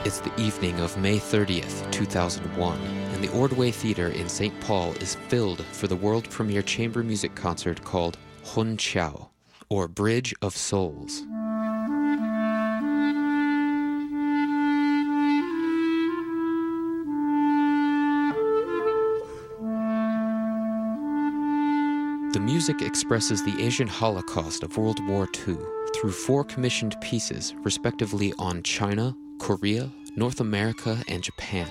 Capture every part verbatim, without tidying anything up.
It's the evening of May thirtieth, two thousand one, and the Ordway Theatre in Saint Paul is filled for the world premiere chamber music concert called Hun Chao, or Bridge of Souls. The music expresses the Asian Holocaust of World War Two through four commissioned pieces, respectively on China, Korea, North America, and Japan.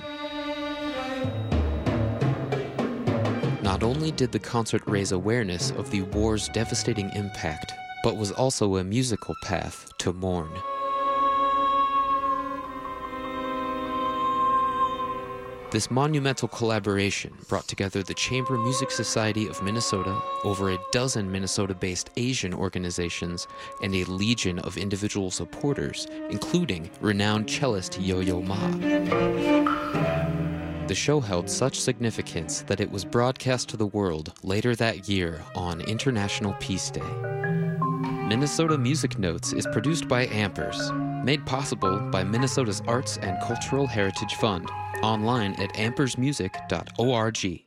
Not only did the concert raise awareness of the war's devastating impact, but was also a musical path to mourn. This monumental collaboration brought together the Chamber Music Society of Minnesota, over a dozen Minnesota-based Asian organizations, and a legion of individual supporters, including renowned cellist Yo-Yo Ma. The show held such significance that it was broadcast to the world later that year on International Peace Day. Minnesota Music Notes is produced by Ampers, made possible by Minnesota's Arts and Cultural Heritage Fund, online at ampers music dot org.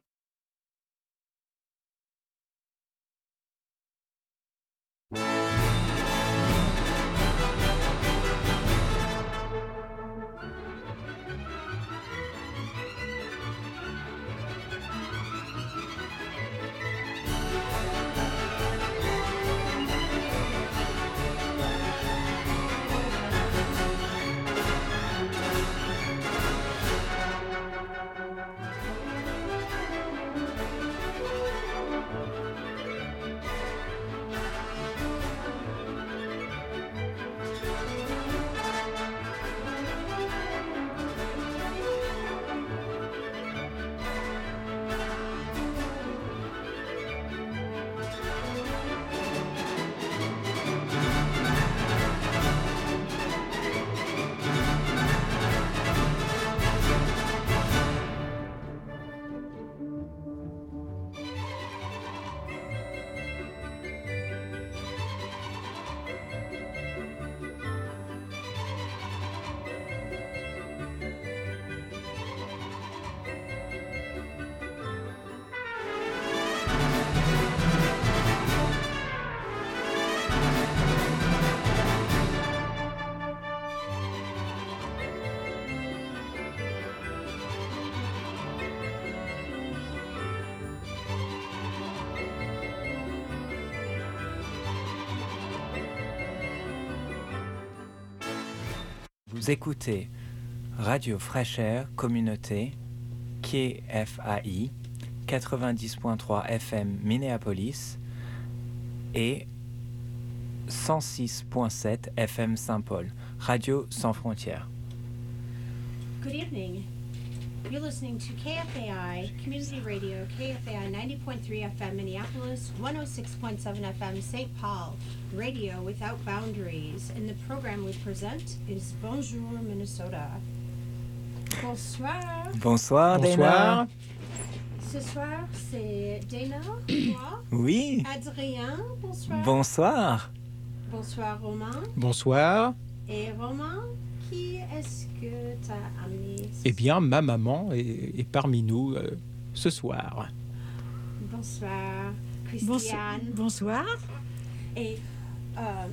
Vous écoutez Radio Fraîcheur Communauté K F A I quatre-vingt-dix point trois F M Minneapolis et cent six point sept F M Saint-Paul, Radio Sans Frontières. Good evening. You're listening to K F A I Community Radio, K F A I ninety point three F M Minneapolis, one oh six point seven F M Saint Paul, Radio Without Boundaries. And the program we present is Bonjour Minnesota. Bonsoir. Bonsoir, Dana. Ce soir, c'est Dana, moi. Oui. Adrien, bonsoir. Bonsoir. Bonsoir, Romain. Bonsoir. Et Romain, qui est-ce que tu as amené? Eh bien, ma maman est, est parmi nous euh, ce soir. Bonsoir, Christiane. Bonsoir. Et euh,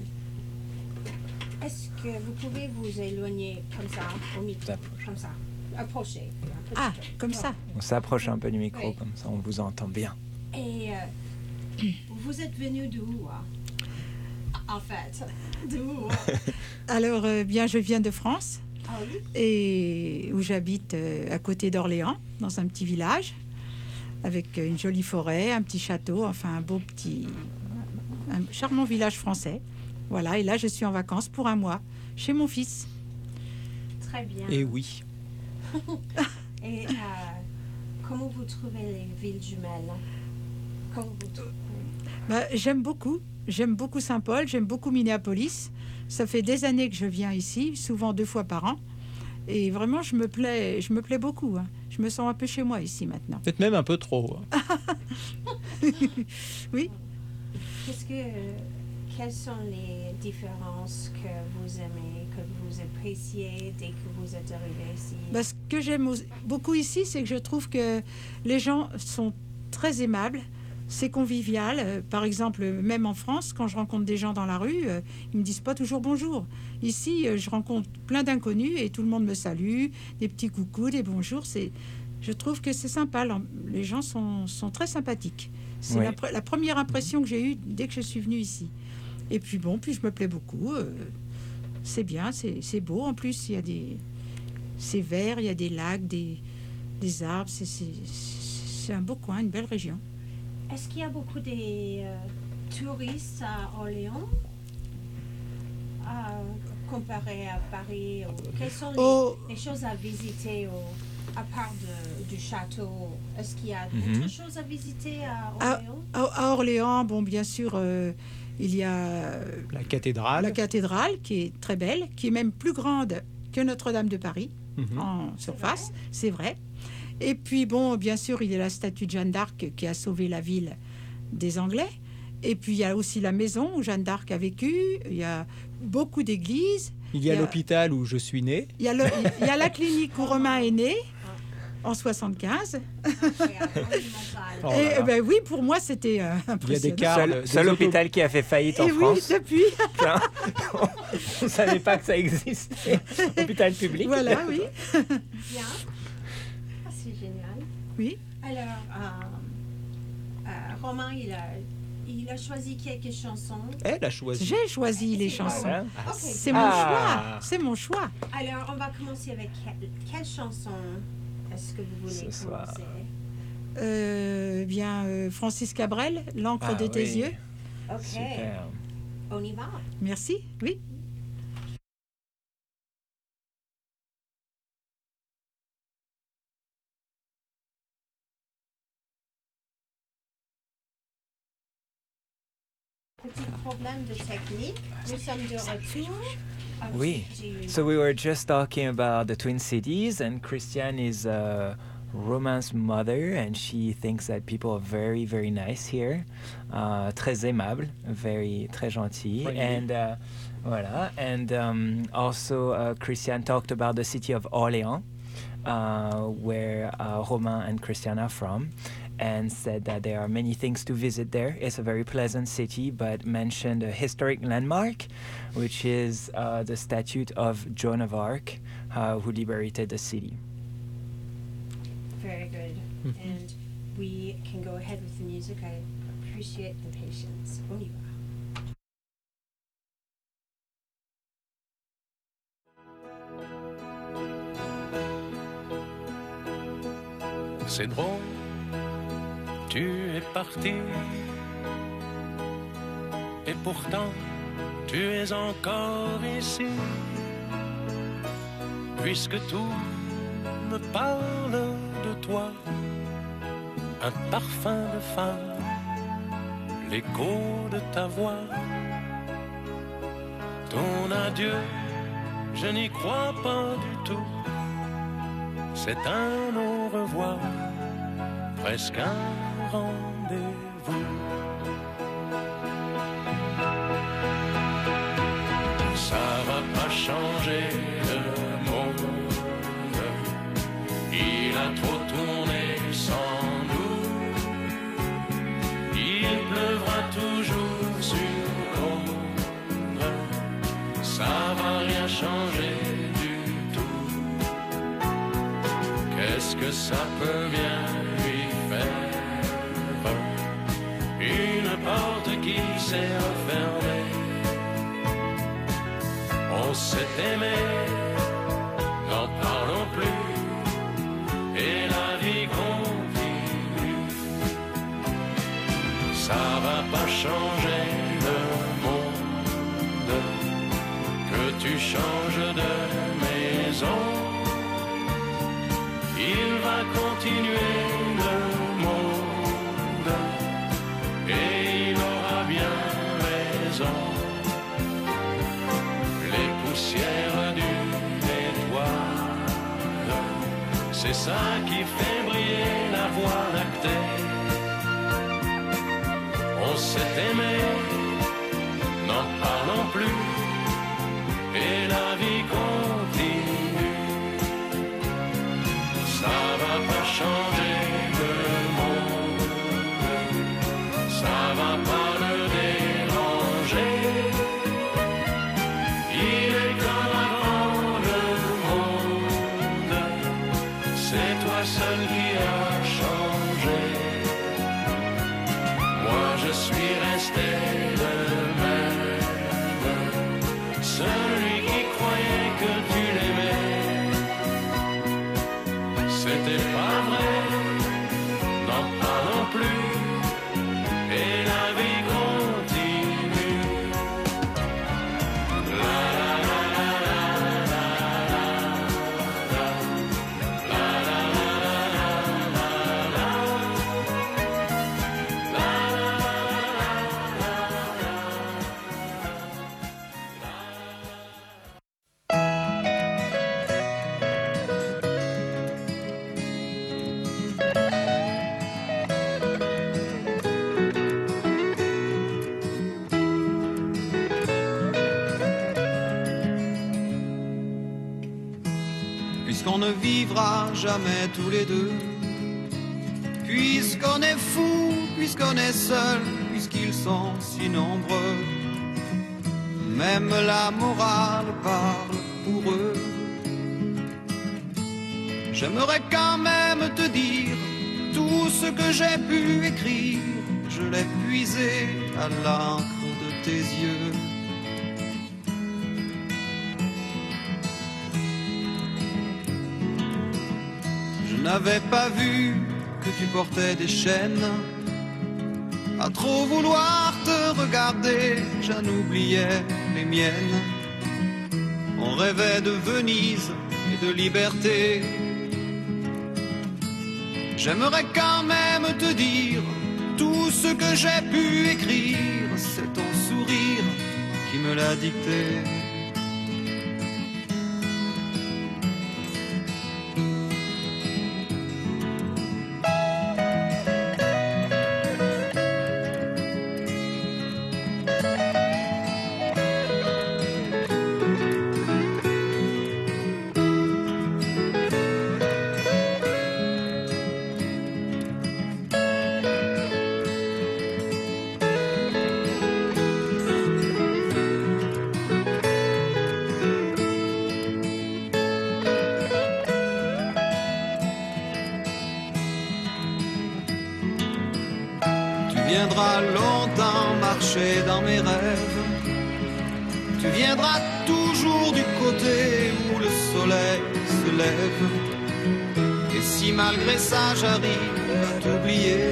est-ce que vous pouvez vous éloigner comme ça au micro, comme ça, approcher. Ah, comme ça. On s'approche un peu du micro, Oui. comme ça on vous entend bien. Et euh, vous êtes venu d'où, en fait? D'où? Alors, euh, bien, je viens de France, Ah oui? et où j'habite euh, à côté d'Orléans, dans un petit village, avec une jolie forêt, un petit château, enfin un beau petit, un charmant village français. Voilà, et là, je suis en vacances pour un mois, chez mon fils. Très bien. Et oui. Et euh, comment vous trouvez les villes jumelles? Comment vous trouvez? Bah, j'aime beaucoup, j'aime beaucoup Saint-Paul, j'aime beaucoup Minneapolis. Ça fait des années que je viens ici, souvent deux fois par an. Et vraiment, je me plais, je me plais beaucoup. Hein. Je me sens un peu chez moi ici maintenant. Peut-être même un peu trop. Oui. Qu'est-ce que, quelles sont les différences que vous aimez, que vous appréciez dès que vous êtes arrivé ici? Ben, ce que j'aime beaucoup ici, c'est que je trouve que les gens sont très aimables. C'est convivial. Euh, par exemple, même en France, quand je rencontre des gens dans la rue, euh, ils me disent pas toujours bonjour. Ici, euh, je rencontre plein d'inconnus et tout le monde me salue, des petits coucous, des bonjours. C'est, je trouve que c'est sympa. Les gens sont, sont très sympathiques. C'est Oui. la, la première impression que j'ai eue dès que je suis venue ici. Et puis bon, puis je me plais beaucoup. Euh, c'est bien, c'est, c'est beau. En plus, il y a des, c'est vert, il y a des lacs, des, des arbres. C'est, c'est, c'est un beau coin, une belle région. Est-ce qu'il y a beaucoup de euh, touristes à Orléans euh, comparé à Paris? Ou, quelles sont les, Oh. les choses à visiter au, à part de, du château? Est-ce qu'il y a Mhm. d'autres choses à visiter à À, Orléans? à- à Orléans, bon, bien sûr, euh, il y a euh, La cathédrale. la cathédrale qui est très belle, qui est même plus grande que Notre-Dame de Paris Mhm. en surface, c'est vrai. Et puis, bon, bien sûr, il y a la statue de Jeanne d'Arc qui a sauvé la ville des Anglais. Et puis, il y a aussi la maison où Jeanne d'Arc a vécu. Il y a beaucoup d'églises. Il y a il y a- l'hôpital où je suis né. Il y a, le- il y a la clinique où Romain est né en soixante-quinze. Oh Et là là. ben oui, pour moi, c'était euh, Il y a impressionnant. des cars. Seul, des seul auto- hôpital qui a fait faillite en Et oui, France. depuis. Putain. On ne savait pas que ça existait. Hôpital public. Voilà, oui. Bien. Ah, c'est génial. Oui. Alors, euh, euh, Romain, il a, il a choisi quelques chansons. Elle a choisi. J'ai choisi les C'est chansons. Voilà. Ok. C'est mon Ah. choix. C'est mon choix. Alors, on va commencer avec quelle, quelle chanson est-ce que vous voulez Ce soir. commencer? Euh, bien, euh, Francis Cabrel, L'encre Ah de tes oui. yeux. Ok, Super. on y va. Merci. Oui. Petit problème de technique. Nous sommes de retour. Ah, Oui. j'ai- So we were just talking about the Twin Cities, and Christiane is uh, Romain's mother, and she thinks that people are very, very nice here. Uh, très aimable, very, très gentil. Friendly. And uh, voilà. And um, also, uh, Christiane talked about the city of Orléans, uh, where uh, Romain and Christiane are from, and said that there are many things to visit there. It's a very pleasant city, but mentioned a historic landmark, which is uh, the statue of Joan of Arc, uh, who liberated the city. Very good. Mhm. And we can go ahead with the music. I appreciate the patience. On y va. C'est drôle, tu es parti, et pourtant tu es encore ici, puisque tout me parle de toi, un parfum de femme, l'écho de ta voix, ton adieu, je n'y crois pas du tout. C'est un au revoir, presque un rendez-vous. Ça va pas changer le monde, il a trop tourné sans nous. Il pleuvra toujours sur Londres, ça va rien changer du tout. Qu'est-ce que ça peut bien lui faire? Une porte qui s'est refermée. On s'est aimé, n'en parlons plus, et la vie continue. Ça va pas changer le monde, que tu changes de maison. Il va continuer le monde, et il aura bien raison. Les poussières d'une étoile, c'est ça qui fait briller la voie lactée. On s'est aimé, n'en parlons plus, et la vie continue. Ça va pas changer le monde, ça va pas le déranger. Il est comme avant le monde, c'est toi seul qui as changé. Moi je suis resté le même, celui qui croyait que tu l'aimais. C'était pas vrai, n'en parlons plus, et la vie continue. La la la la la la la la la la la Puisqu'on ne vivra jamais tous les deux, puisqu'on est fou, puisqu'on est seul, puisqu'ils sont si nombreux, même la morale parle pour eux. J'aimerais quand même te dire tout ce que j'ai pu écrire, je l'ai puisé à l'encre de tes yeux. Je n'avais pas vu que tu portais des chaînes. À trop vouloir te regarder, j'en oubliais les miennes. On rêvait de Venise et de liberté. J'aimerais quand même te dire tout ce que j'ai pu écrire, c'est ton sourire qui me l'a dicté. Tu viendras longtemps marcher dans mes rêves. Tu viendras toujours du côté où le soleil se lève. Et si malgré ça j'arrive à t'oublier,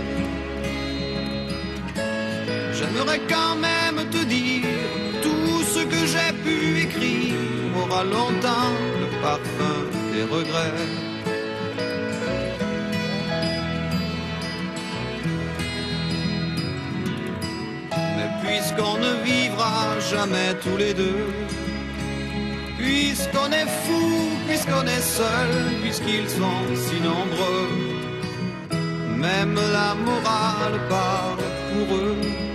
j'aimerais quand même te dire tout ce que j'ai pu écrire aura longtemps le parfum des regrets. Puisqu'on ne vivra jamais tous les deux, puisqu'on est fou, puisqu'on est seul, puisqu'ils sont si nombreux, même la morale parle pour eux.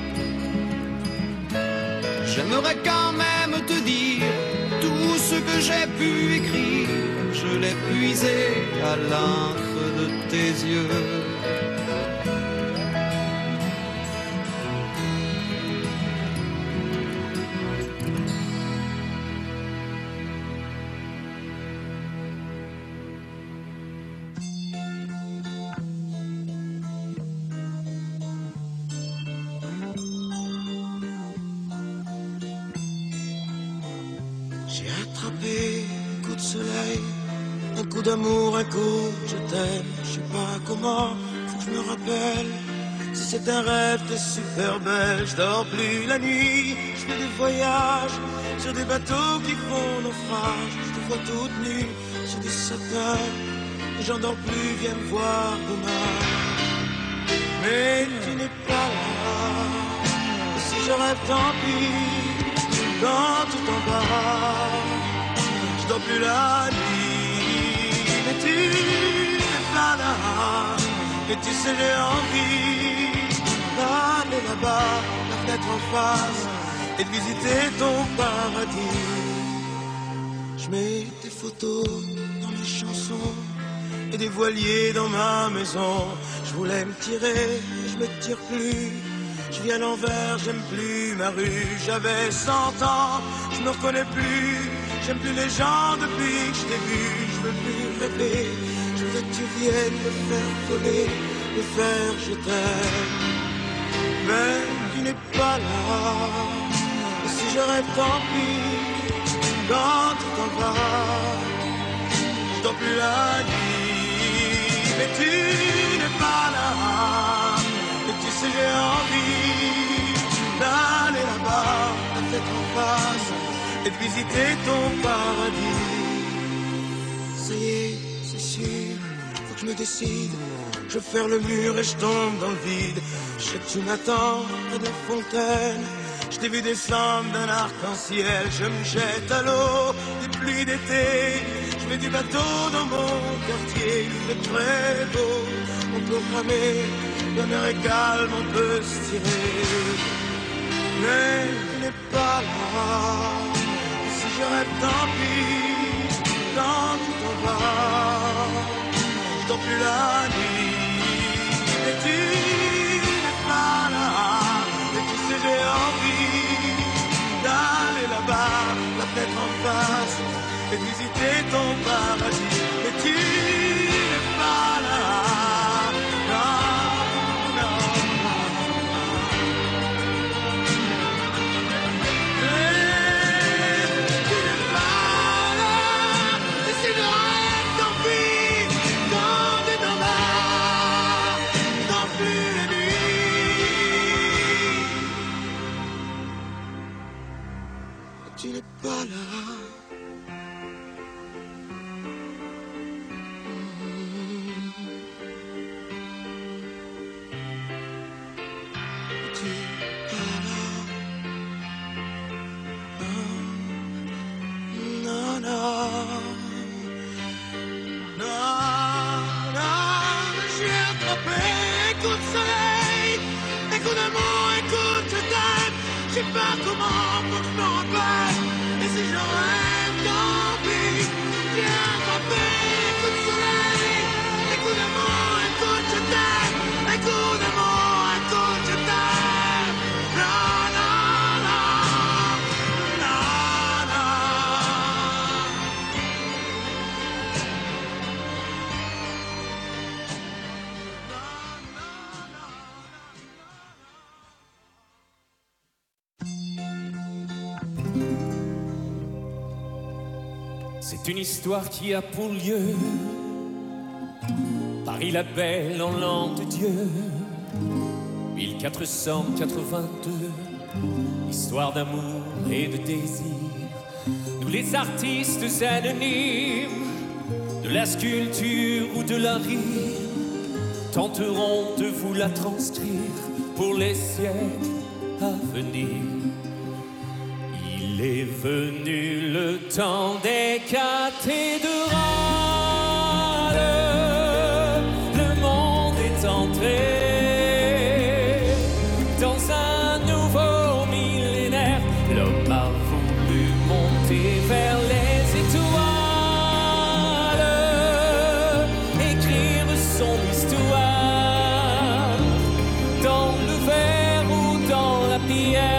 J'aimerais quand même te dire tout ce que j'ai pu écrire, je l'ai puisé à l'encre de tes yeux. J'ai attrapé un coup de soleil, un coup d'amour, un coup je t'aime. Je sais pas comment, faut que je me rappelle. Si c'est un rêve, t'es super belle. Je dors plus la nuit, je fais des voyages sur des bateaux qui font naufrage. Je te vois toute nue sur des sapins, et j'en dors plus, viens me voir demain. Mais tu n'es pas là, et si je rêve tant pis. Dans tout en bas, je dors plus la nuit. Mais tu n'es pas là, et tu sais j'ai envie d'aller là-bas, la fenêtre en face, et de visiter ton paradis. Je mets des photos dans mes chansons et des voiliers dans ma maison. Je voulais me tirer, je me tire plus. Je vis à l'envers, j'aime plus ma rue. J'avais cent ans, je me reconnais plus. J'aime plus les gens depuis que je t'ai vu. Je veux plus rêver, je veux que tu viennes me faire voler, me faire je t'aime. Mais tu n'es pas là, et si je rêve tant pis. Quand tu t'en vas, je dors plus la nuit. Mais tu n'es pas là, et tu sais j'ai envie d'aller là-bas, la tête en face, et de visiter ton paradis. Ça y est, c'est sûr, faut que je me décide. Je ferme le mur et je tombe dans le vide. Je sais que tu m'attends près de la fontaine. Je t'ai vu descendre d'un arc-en-ciel. Je me jette à l'eau des pluies d'été. Je mets du bateau dans mon quartier. Il fait très beau, on peut ramer. La mer est calme, on peut se tirer. Mais tu n'es pas là, et si je rêve tant pis. Quand tu t'en vas, je dors plus la nuit. Et tu n'es pas là, et tu sais j'ai envie d'aller là-bas, la fenêtre en face, et visiter ton paradis. Et tu n'es pas là, non, non. Et tu n'es pas là, et si je rêve tant pis. Quand tu t'en vas, tant plus la nuit. Tu n'es pas là. Tu n'es pas là. Non, non, non. Non, non. J'ai attrapé un coup de soleil, un coup d'amour, un coup de je t'aime. Je sais pas comment, faut que je me rappelle. Et si je rêve tant pis. J'ai attrapé un coup de soleil, un coup d'amour, un coup de je t'aime. Un coup d'amour, un coup de je t'aime. Non, non, non, non, non. C'est une histoire qui a pour lieu Paris la belle en l'an de Dieu mille quatre cent quatre-vingt-deux. Histoire d'amour et de désir. Nous les artistes anonymes de la sculpture ou de la rime tenterons de vous la transcrire pour les siècles à venir. Il est venu le temps des cathédrales. Le monde est entré dans un nouveau millénaire. L'homme a voulu monter vers les étoiles, écrire son histoire dans le verre ou dans la pierre.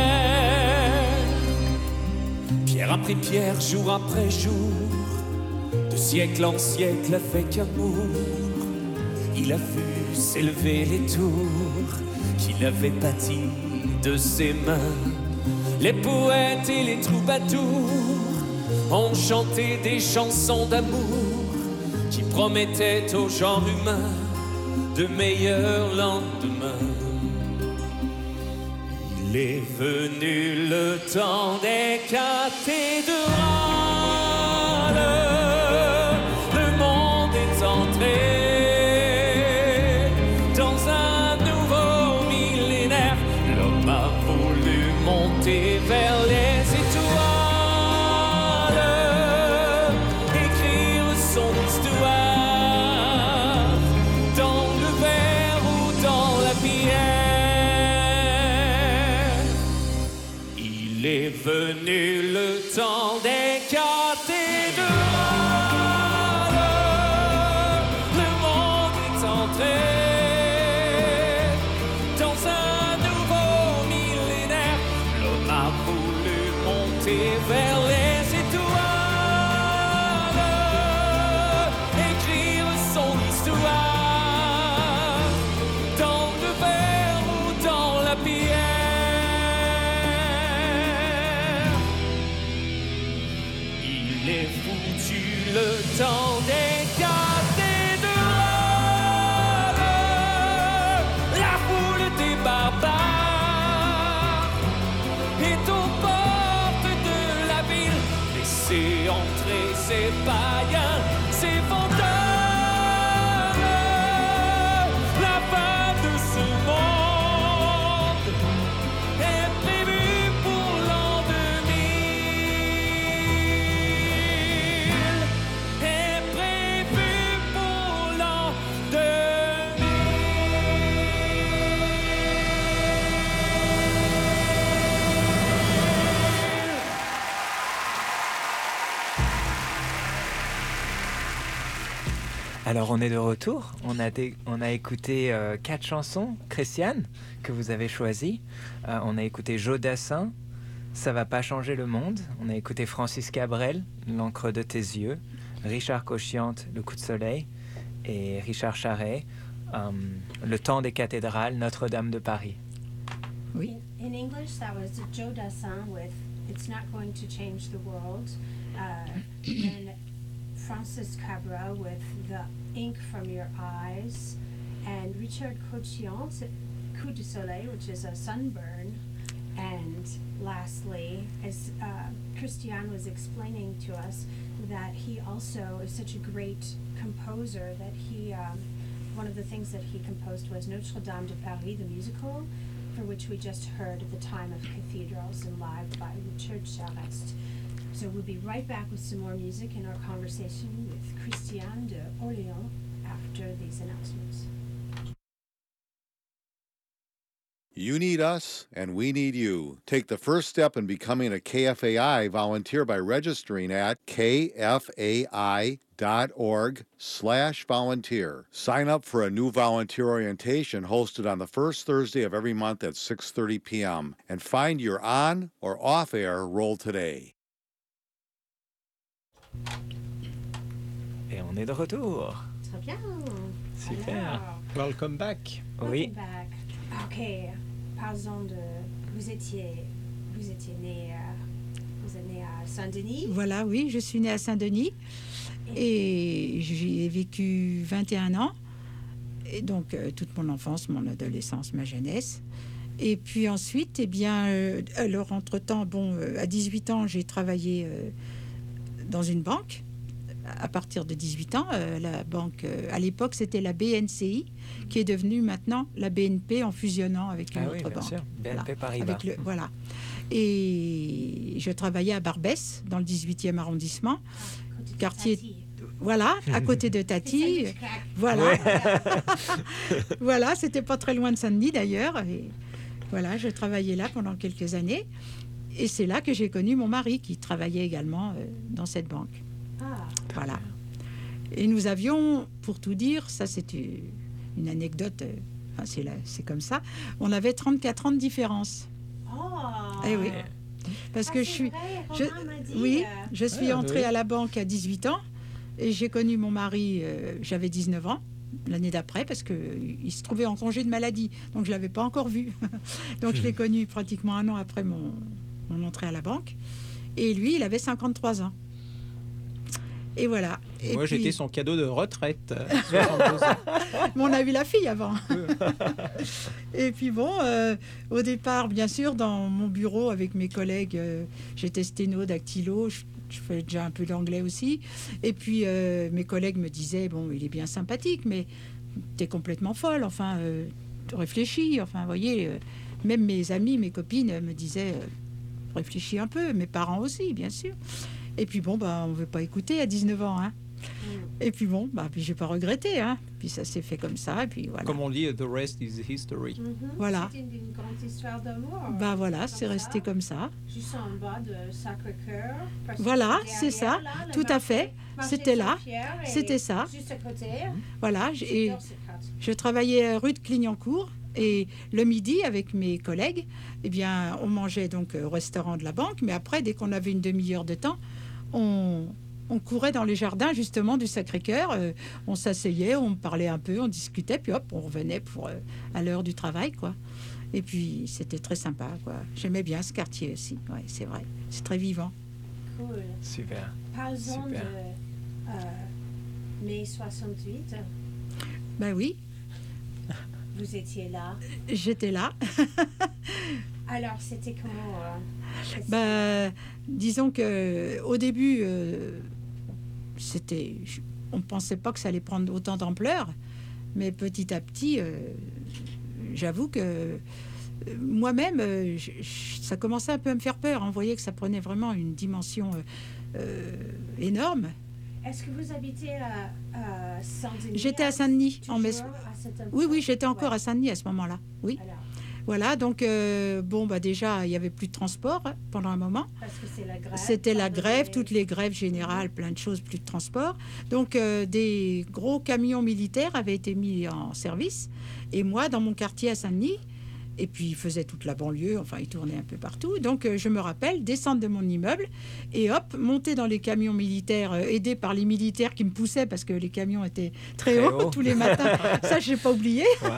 Pierre après pierre, jour après jour, de siècle en siècle avec amour, il a vu s'élever les tours qu'il avait bâties de ses mains. Les poètes et les troubadours ont chanté des chansons d'amour qui promettaient au genre humain de meilleurs lendemains. Il est venu le temps des cathédrales. Le monde est entré dans un nouveau millénaire. L'homme a voulu monter vers les étoiles, écrire son histoire dans le verre ou dans la pierre. venu le temps des cathédrales. Le monde est entré dans un nouveau millénaire. L'homme a voulu monter vers les étoiles, écrire son histoire dans le verre ou dans la pierre. Il est foutu le temps des cathédrales. La foule des barbares est aux portes de la ville. Laissez entrer ces païens, ces fantômes. La fin de ce monde est prévue pour l'an deux mille. Est prévue pour l'an deux Alors on est de retour, on a, dé- on a écouté euh, quatre chansons, Christiane, que vous avez choisies. Euh, on a écouté Joe Dassin, Ça va pas changer le monde. On a écouté Francis Cabrel, L'encre de tes yeux, Richard Cochiante, Le coup de soleil, et Richard Charret, euh, Le temps des cathédrales, Notre-Dame de Paris. Oui. In, in English, that was Joe Dassin with It's Not Going to Change the World. Uh, and Francis Cabrel with The Ink from Your Eyes. And Richard Cochiant, Coup de Soleil, which is a sunburn. And lastly, as uh, Christiane was explaining to us, that he also is such a great composer that he, um, one of the things that he composed was Notre Dame de Paris, the musical, for which we just heard at the time of Cathedrals and Live by Richard Charest. So we'll be right back with some more music in our conversation with Christiane de Orléans after these announcements. You need us, and we need you. Take the first step in becoming a K F A I volunteer by registering at kfai.org slash volunteer. Sign up for a new volunteer orientation hosted on the first Thursday of every month at six thirty p.m. and find your on or off-air role today. Et on est de retour. Très bien. Super. Alors, Welcome back. Oui. welcome back. Ok, parlons de... Vous étiez, vous étiez né, à- vous êtes né à Saint-Denis. Voilà, oui, je suis née à Saint-Denis et j'y ai vécu vingt et un ans. Et donc, euh, toute mon enfance, mon adolescence, ma jeunesse. Et puis ensuite, eh bien, euh, alors, entre-temps, bon, euh, à dix-huit ans, j'ai travaillé euh, dans une banque. À partir de dix-huit ans, euh, la banque, euh, à l'époque, c'était la B N C I, qui est devenue maintenant la B N P en fusionnant avec une Ah autre oui, bien banque. sûr. B N P Voilà. Paribas. Avec le, voilà. Et je travaillais à Barbès, dans le dix-huitième arrondissement. Côté de Quartier- Tati. Voilà, à côté de C'est ça, Tati. il se claque. Voilà. Voilà, c'était pas très loin de Saint-Denis d'ailleurs. Et voilà, je travaillais là pendant quelques années. Et c'est là que j'ai connu mon mari qui travaillait également euh, dans cette banque. Ah, Voilà. Et nous avions, pour tout dire, ça c'est une une anecdote, euh, enfin, c'est là- c'est comme ça, on avait trente-quatre ans de différence. oh. Eh oui. Parce Ah, que c'est je suis, vrai, je- Romain m'a dit, oui, euh, je suis Ah, entrée oui. à la banque à dix-huit ans et j'ai connu mon mari, euh, j'avais dix-neuf ans, l'année d'après, parce qu'il se trouvait en congé de maladie, donc je ne l'avais pas encore vu. Donc je l'ai connu pratiquement un an après mon, mon entrée à la banque. Et lui, il avait cinquante-trois ans. Et voilà. Et Et moi, puis- j'étais son cadeau de retraite. euh, soixante-deux ans. Mais on a eu la fille avant. Et puis bon, euh, au départ, bien sûr, dans mon bureau avec mes collègues, euh, j'étais sténo, dactylo, je, je fais déjà un peu d'anglais aussi. Et puis euh, mes collègues me disaient, bon, il est bien sympathique, mais t'es complètement folle, enfin, euh, réfléchis, enfin, vous voyez, euh, même mes amis, mes copines euh, me disaient, euh, réfléchis un peu, mes parents aussi, bien sûr. Et puis bon, bah, on ne veut pas écouter à dix-neuf ans, hein. Et puis bon, bah, puis j'ai pas regretté, hein. Puis ça s'est fait comme ça, et puis voilà. Comme on dit, the rest is history. Mm-hmm. Voilà. C'était une, une grande histoire d'amour. Bah voilà, comme c'est ça. resté comme ça. Juste en bas de Sacré-Cœur. parce que Voilà, derrière, c'est ça, là, le tout à marché- fait. marché C'était là, Saint-Pierre et c'était ça. Juste à côté. Voilà, j'ai- J'adore ce quartier. je travaillais rue de Clignancourt. Et le midi, avec mes collègues, eh bien, on mangeait donc au restaurant de la banque. Mais après, dès qu'on avait une demi-heure de temps, on, on courait dans les jardins, justement, du Sacré-Cœur. Euh, on s'asseyait, on parlait un peu, on discutait, puis hop, on revenait pour, euh, à l'heure du travail, quoi. Et puis, c'était très sympa, quoi. J'aimais bien ce quartier aussi, ouais, c'est vrai. C'est très vivant. Cool. Super. Parlons Super. de euh, mai soixante-huit. Ben oui, Vous étiez là. j'étais là. Alors, c'était comment euh, cette- Ben, disons que au début, euh, c'était, on ne pensait pas que ça allait prendre autant d'ampleur, mais petit à petit, euh, j'avoue que euh, moi-même, euh, je- je- ça commençait un peu à me faire peur. On voyait que ça prenait vraiment une dimension euh, euh, énorme. Est-ce que vous habitez à, à Saint-Denis? J'étais à Saint-Denis en mai. Toujours à cette époque? Oui, oui, j'étais encore Ouais. à Saint-Denis à ce moment-là. Oui, Alors, voilà. Donc, euh, bon, bah déjà, il y avait plus de transport hein, pendant un moment. parce que c'est la grève. C'était la pardonnez. grève, toutes les grèves générales, plein de choses, plus de transport. Donc, euh, des gros camions militaires avaient été mis en service. Et moi, dans mon quartier à Saint-Denis, et puis ils faisaient toute la banlieue, enfin, ils tournaient un peu partout. Donc, euh, je me rappelle descendre de mon immeuble et hop, monter dans les camions militaires, euh, aidé par les militaires qui me poussaient parce que les camions étaient très, Très hauts haut. tous les matins. Ça, je n'ai pas oublié. Wow.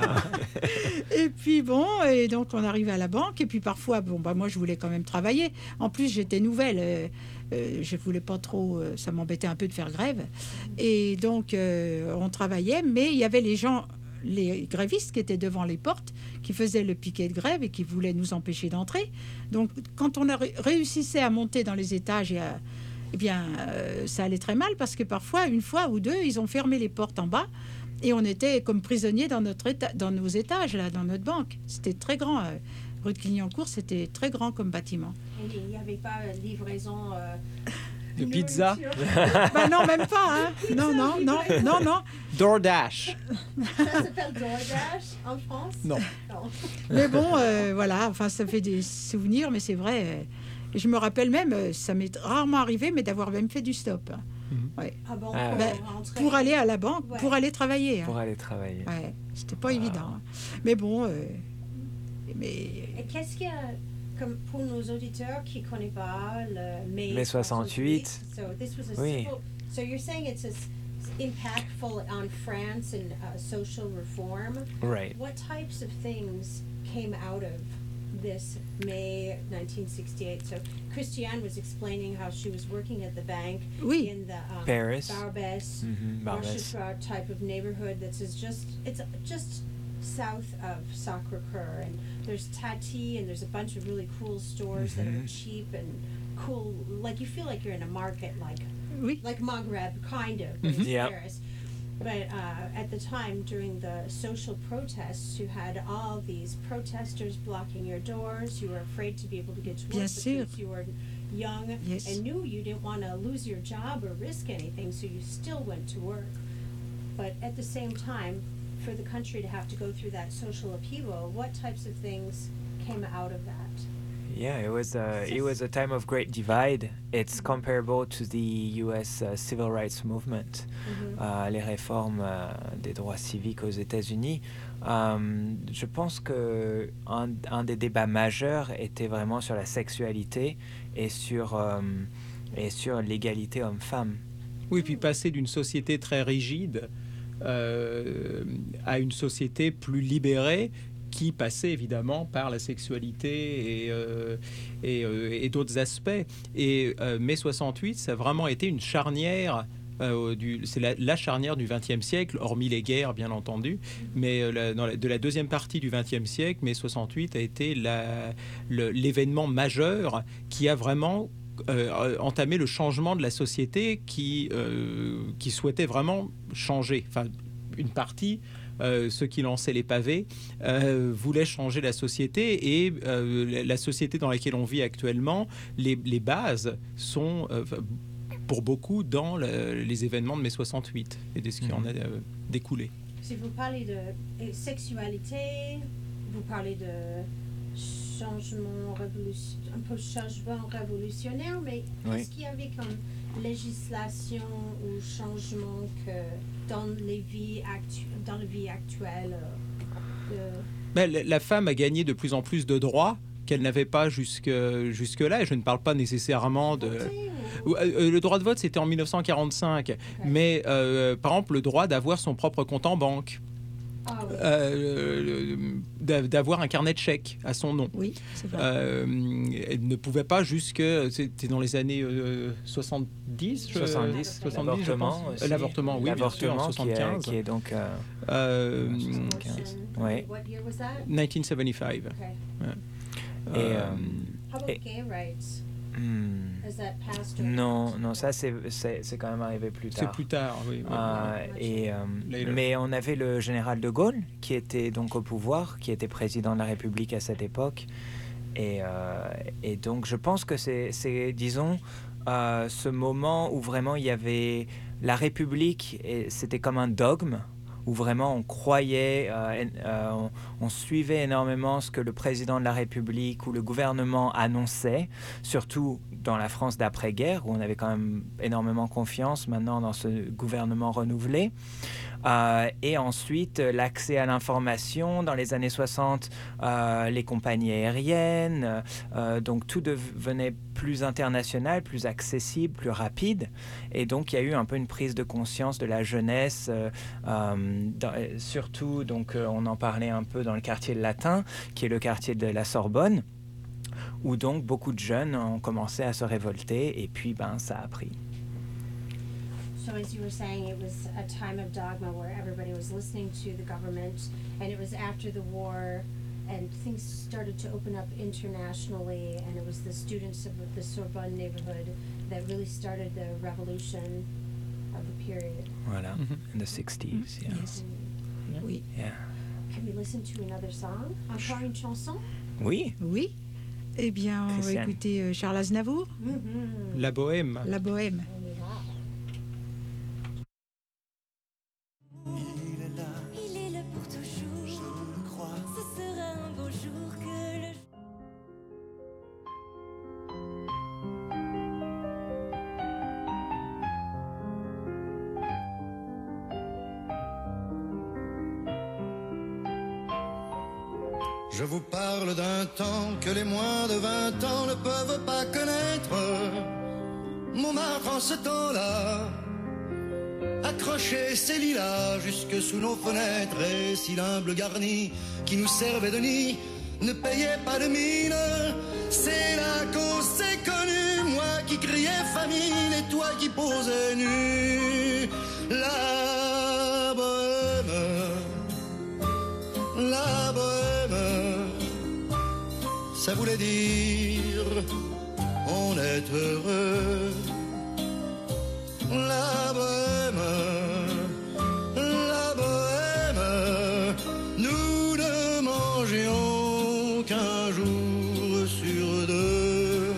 Et puis bon, et donc on arrivait à la banque, et puis parfois, bon, bah, moi je voulais quand même travailler. En plus, j'étais nouvelle, euh, euh, je voulais pas trop, euh, ça m'embêtait un peu de faire grève. Et donc euh, on travaillait, mais il y avait les gens, les grévistes qui étaient devant les portes, qui faisaient le piquet de grève et qui voulaient nous empêcher d'entrer. Donc quand on a ré- réussissait à monter dans les étages et à eh bien, euh, ça allait très mal parce que parfois, une fois ou deux, ils ont fermé les portes en bas et on était comme prisonniers dans, notre éta- dans nos étages, là, dans notre banque. C'était très grand. euh, rue de Clignancourt, c'était très grand comme bâtiment. Et il n'y avait pas euh, livraison euh, De pizza. nourriture. Ben non, même pas. Hein. Non, non, non, non, non. DoorDash. Ça s'appelle DoorDash en France? Non. Non. Mais bon, euh, voilà, enfin, ça fait des souvenirs, mais c'est vrai. euh, et je me rappelle même, euh, ça m'est rarement arrivé, mais d'avoir même fait du stop. hein. Ouais. Ah bon, Ah, pour Ben, rentrer. pour aller à la banque, Ouais. pour aller travailler. hein. Pour aller travailler. Ouais, c'était pas évident. hein. Mais bon, euh, mais Et qu'est-ce qu'il y a, comme pour nos auditeurs qui ne connaissent pas le mai, Mai soixante-huit. So this was a Oui. civil, so you're saying it's a s- impactful on France and uh, social reform. Right. What types of things came out of this May nineteen sixty-eight? So Christiane was explaining how she was working at the bank oui, in the um, Paris. Barbès, Mhm, Barbès. Rochefort type of neighborhood that's is just it's just south of Sacré-Cœur, and there's Tati, and there's a bunch of really cool stores that are Mhm. cheap and cool, like you feel like you're in a market, like oui. like Maghreb kind of, but Mhm. it's Yep. Paris. But uh, at the time, during the social protests, you had all these protesters blocking your doors. You were afraid to be able to get to Bien work sûr. because you were young Yes. and knew you didn't want to lose your job or risk anything, so you still went to work. But at the same time, for the country to have to go through that social upheaval, what types of things came out of that? Yeah, it was a it was a time of great divide. It's comparable to the U S uh, civil rights movement, Mhm. euh, les réformes euh, des droits civiques aux États-Unis. Euh, je pense que un, un des débats majeurs était vraiment sur la sexualité et sur euh, et sur l'égalité homme-femme. Oui, puis passer d'une société très rigide euh, à une société plus libérée qui passait évidemment par la sexualité et, euh, et, euh, et d'autres aspects. Et euh, mai soixante-huit, ça a vraiment été une charnière. Euh, du, c'est la, la charnière du vingtième siècle, hormis les guerres, bien entendu. Mais euh, la, dans la, de la deuxième partie du vingtième siècle, mai soixante-huit a été la, le, l'événement majeur qui a vraiment euh, entamé le changement de la société qui, euh, qui souhaitait vraiment changer. Enfin, une partie... Euh, ceux qui lançaient les pavés, euh, voulaient changer la société et euh, la société dans laquelle on vit actuellement, les, les bases sont euh, pour beaucoup dans le, les événements de mai soixante-huit et de ce qui mmh. en a euh, découlé. Si vous parlez de sexualité, vous parlez de changement révolutionnaire, un peu changement révolutionnaire, mais oui. Est-ce qu'il y avait comme législation ou changement que dans les vies actu- dans la vie actuelle euh, de... ben, la, la femme a gagné de plus en plus de droits qu'elle n'avait pas jusque, jusque-là, et je ne parle pas nécessairement de... Ou... Le droit de vote, c'était en dix-neuf cent quarante-cinq, okay. mais euh, par exemple, le droit d'avoir son propre compte en banque, ah, oui. euh, d'avoir un carnet de chèques à son nom. Oui, c'est vrai. Euh, elle ne pouvait pas jusque... C'était dans les années euh, soixante-dix, je, soixante-dix, soixante-dix, je pense. Aussi. L'avortement, oui, L'avortement, bien sûr, en soixante-quinze. Qui est, qui est donc... Euh, euh, soixante-quinze. Ouais. What year was that? dix-neuf cent soixante-quinze. Okay. Ouais. Et, euh, How about et, gay rights? Hmm. Is that passed or non, non, ça c'est, c'est, c'est quand même arrivé plus tard. C'est plus tard, oui. oui, euh, oui. Et, euh, mais on avait le général de Gaulle qui était donc au pouvoir, qui était président de la République à cette époque. Et, euh, et donc je pense que c'est, c'est disons, euh, ce moment où vraiment il y avait la République, et c'était comme un dogme, où vraiment on croyait, euh, euh, on, on suivait énormément ce que le président de la République ou le gouvernement annonçait, surtout dans la France d'après-guerre, où on avait quand même énormément confiance maintenant dans ce gouvernement renouvelé. Euh, et ensuite, l'accès à l'information. Dans les années soixante, euh, les compagnies aériennes. Euh, donc, tout devenait plus international, plus accessible, plus rapide. Et donc, il y a eu un peu une prise de conscience de la jeunesse. Euh, euh, dans, surtout, donc, euh, on en parlait un peu dans le quartier latin, qui est le quartier de la Sorbonne, où donc beaucoup de jeunes ont commencé à se révolter. Et puis, ben, ça a pris. So as you were saying, it was a time of dogma where everybody was listening to the government, and it was after the war, and things started to open up internationally, and it was the students of the Sorbonne neighborhood that really started the revolution of the period. Voilà, mm-hmm. in the sixties, yeah. Yes. Yeah. Oui. Yeah. Can we listen to another song? Encore une chanson? Oui. Oui. Eh bien, on Christiane. va écouter euh, Charles Aznavour. Mm-hmm. La Bohème. La Bohème. Je vous parle d'un temps que les moins de vingt ans ne peuvent pas connaître. Montmartre en ce temps-là accrochait ses lilas jusque sous nos fenêtres, et si l'humble garni qui nous servait de nid ne payait pas de mine, c'est là qu'on s'est connus, moi qui criais famine et toi qui posais nu. La bohème, la bohème, ça voulait dire on est heureux. La bohème, la bohème, nous ne mangions qu'un jour sur deux.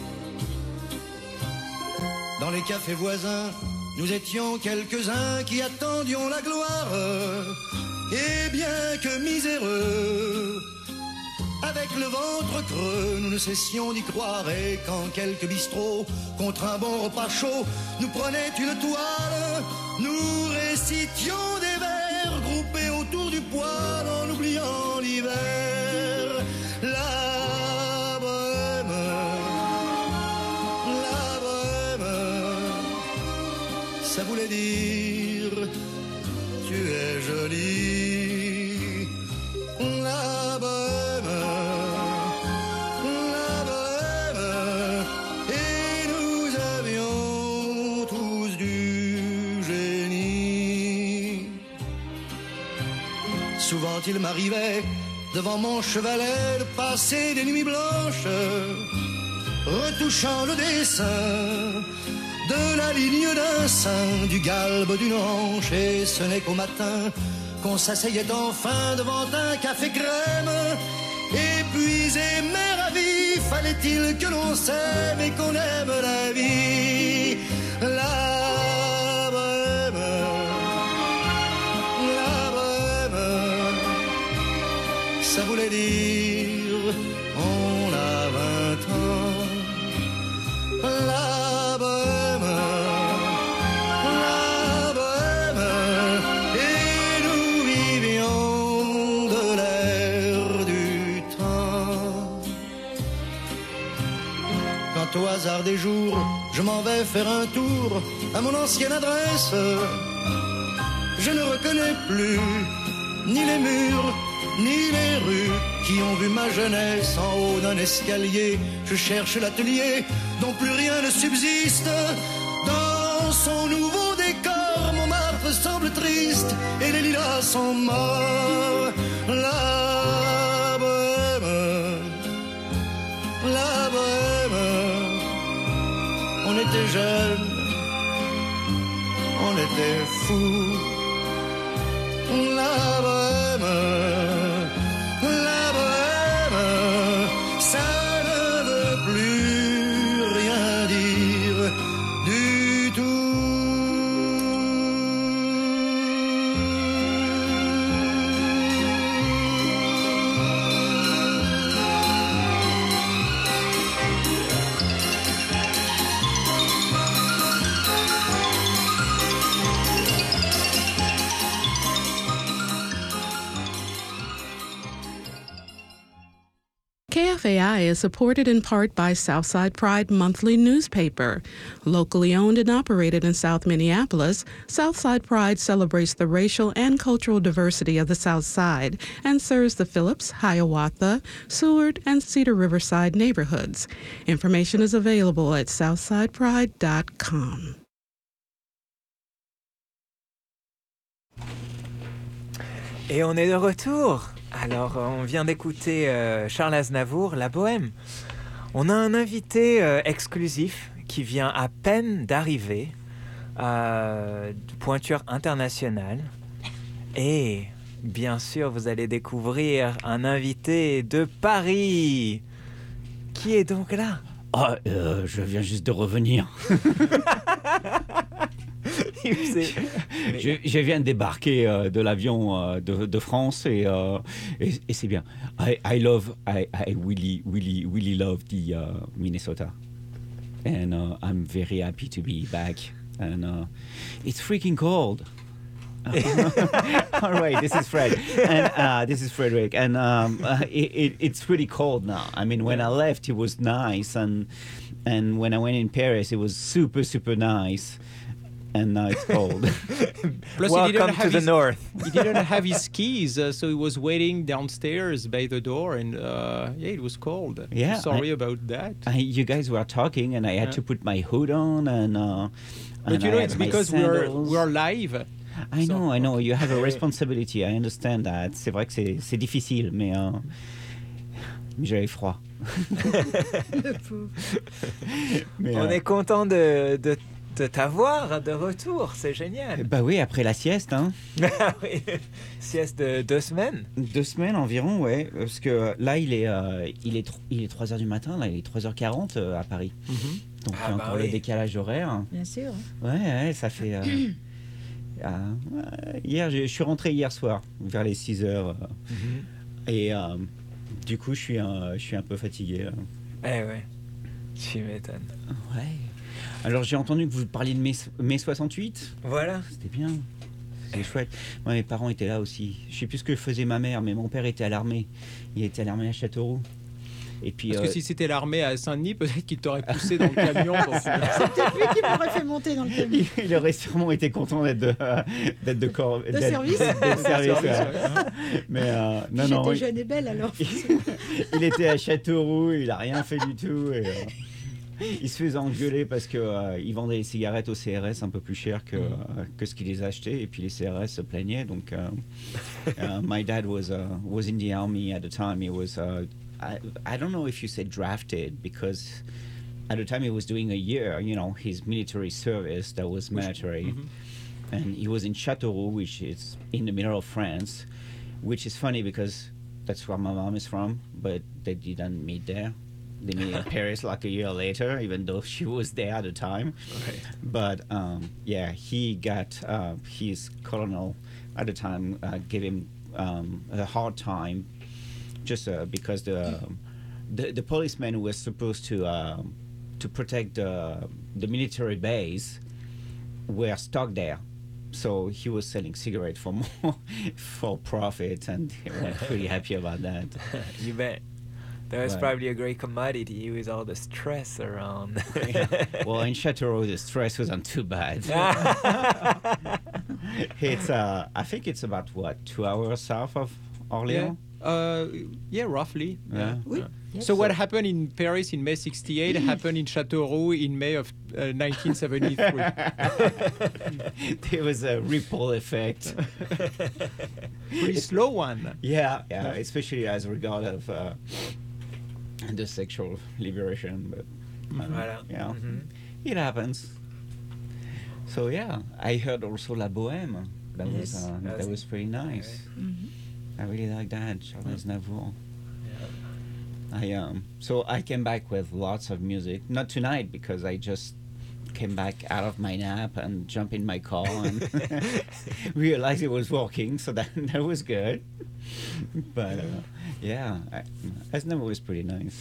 Dans les cafés voisins, nous étions quelques-uns qui attendions la gloire. Et bien que miséreux, avec le ventre creux, nous ne cessions d'y croire. Et quand quelques bistrots, contre un bon repas chaud, nous prenaient une toile, nous récitions des vers groupés autour du poêle en oubliant l'hiver. La bohème, la bohème, ça voulait dire tu es jolie. La bohème, la bohème, et nous avions tous du génie. Souvent il m'arrivait devant mon chevalet de passer des nuits blanches, retouchant le dessin de la ligne d'un sein, du galbe d'une hanche, et ce n'est qu'au matin qu'on s'asseyait enfin devant un café crème. Épuisé mais ravi, fallait-il que l'on s'aime et qu'on aime la vie. La bohème, la bohème, ça voulait dire on a vingt ans. La bohème, la bohème, et nous vivions de l'air du temps. Quand au hasard des jours, je m'en vais faire un tour à mon ancienne adresse, je ne reconnais plus ni les murs, ni les rues qui ont vu ma jeunesse en haut d'un escalier. Je cherche l'atelier dont plus rien ne subsiste. Dans son nouveau décor, Montmartre semble triste et les lilas sont morts. La bohème, la bohème, on était jeunes, on était fous. La bohème, la bohème, ça ne veut plus rien dire du tout. K F A I is supported in part by Southside Pride monthly newspaper. Locally owned and operated in South Minneapolis, Southside Pride celebrates the racial and cultural diversity of the South Side and serves the Phillips, Hiawatha, Seward, and Cedar Riverside neighborhoods. Information is available at southside pride dot com. Et on est de retour. Alors, on vient d'écouter euh, Charles Aznavour, La Bohème. On a un invité euh, exclusif qui vient à peine d'arriver, euh, de pointure internationale. Et bien sûr, vous allez découvrir un invité de Paris. Qui est donc là? Ah, euh, je viens juste de revenir. je, je viens de débarquer euh, de l'avion euh, de, de France et, euh, et, et c'est bien. I, I love, I, I really, really, really love the uh, Minnesota, and uh, I'm very happy to be back. And uh, it's freaking cold. All right, this is Fred, and uh, this is Frederick, and um, uh, it, it, it's really cold now. I mean, when I left, it was nice, and and when I went in Paris, it was super, super nice. And now it's cold. Plus, Welcome he didn't to have the his, north. He didn't have his skis, uh, so he was waiting downstairs by the door, and uh, yeah, it was cold. Yeah, sorry I, about that. I, you guys were talking, and I had yeah. to put my hood on, and. Uh, but and you know, I it's had my because we are sandals. we are live. I so, know, I know. You have a responsibility. I understand that. C'est vrai que c'est c'est difficile, mais euh, j'avais froid. Le pauvre. Mais, On euh, est content de, de, de t'avoir de retour, c'est génial. Bah oui, après la sieste, hein. Oui. Sieste de deux semaines. Deux semaines environ, ouais. Parce que là, il est, euh, il est, tr- il est trois heures du matin, là, il est trois heures quarante euh, à Paris. Mm-hmm. Donc Ah il y a bah encore oui. le décalage horaire. Bien sûr. Ouais, ouais, ça fait. Euh, ah, hier, je, je suis rentré hier soir, vers les six heures. Euh, Mm-hmm. et euh, du coup, je suis, un, je suis un peu fatigué. Là. Eh ouais, tu m'étonnes. Ouais. Alors, j'ai entendu que vous parliez de mai, mai soixante-huit. Voilà. C'était bien. C'est chouette. Moi, mes parents étaient là aussi. Je sais plus ce que faisait ma mère, mais mon père était à l'armée. Il était à l'armée à Châteauroux. Et puis, Parce euh, que si c'était l'armée à Saint-Denis, peut-être qu'il t'aurait poussé dans le camion. Pour... C'est peut-être lui qui m'aurait fait monter dans le camion. il, il aurait sûrement été content d'être de, euh, d'être de corps. De service. d'être de service, ouais. Mais euh, non, non. J'étais il- jeune et belle alors. il, il était à Châteauroux, il a rien fait du tout. Et, euh, il se faisait engueuler parce que euh, il vendait les cigarettes au C R S un peu plus cher que, euh, que ce qu'il les achetait. Et puis les C R S se plaignaient. Donc, uh, uh, my dad was uh, was in the army at the time. He was. Uh, I, I don't know if you said drafted because at the time he was doing a year, you know, his military service that was mandatory. Mm-hmm. And he was in Châteauroux, which is in the middle of France, which is funny because that's where my mom is from, but they didn't meet there. they meet in Paris like a year later, even though she was there at the time. Right. But um, yeah, he got uh, his colonel at the time uh, gave him um, a hard time, just uh, because the, the the policemen who was supposed to uh, to protect the the military base were stuck there. So he was selling cigarettes for more for profit, and they weren't pretty happy about that. You bet. That was But- probably a great commodity with all the stress around. Well, in Châteauroux, the stress wasn't too bad. It's uh, I think it's about what two hours south of Orléans. Yeah, uh, yeah, roughly. Yeah. Oui. So what happened in Paris in May sixty-eight happened in Châteauroux in May of uh, nineteen seventy-three. There was a ripple effect. Pretty slow one. Yeah, yeah, especially as regard of uh, the sexual liberation, but uh, Voilà. yeah, Mhm. it happens. So yeah, I heard also La Bohème. That was Yes. uh, that That's- was pretty nice. Mhm. I really like that, Charles Aznavour. I um so I came back with lots of music. Not tonight because I just came back out of my nap and jumped in my car and realized it was working, so that that was good. But uh, yeah, I, Aznavour was pretty nice.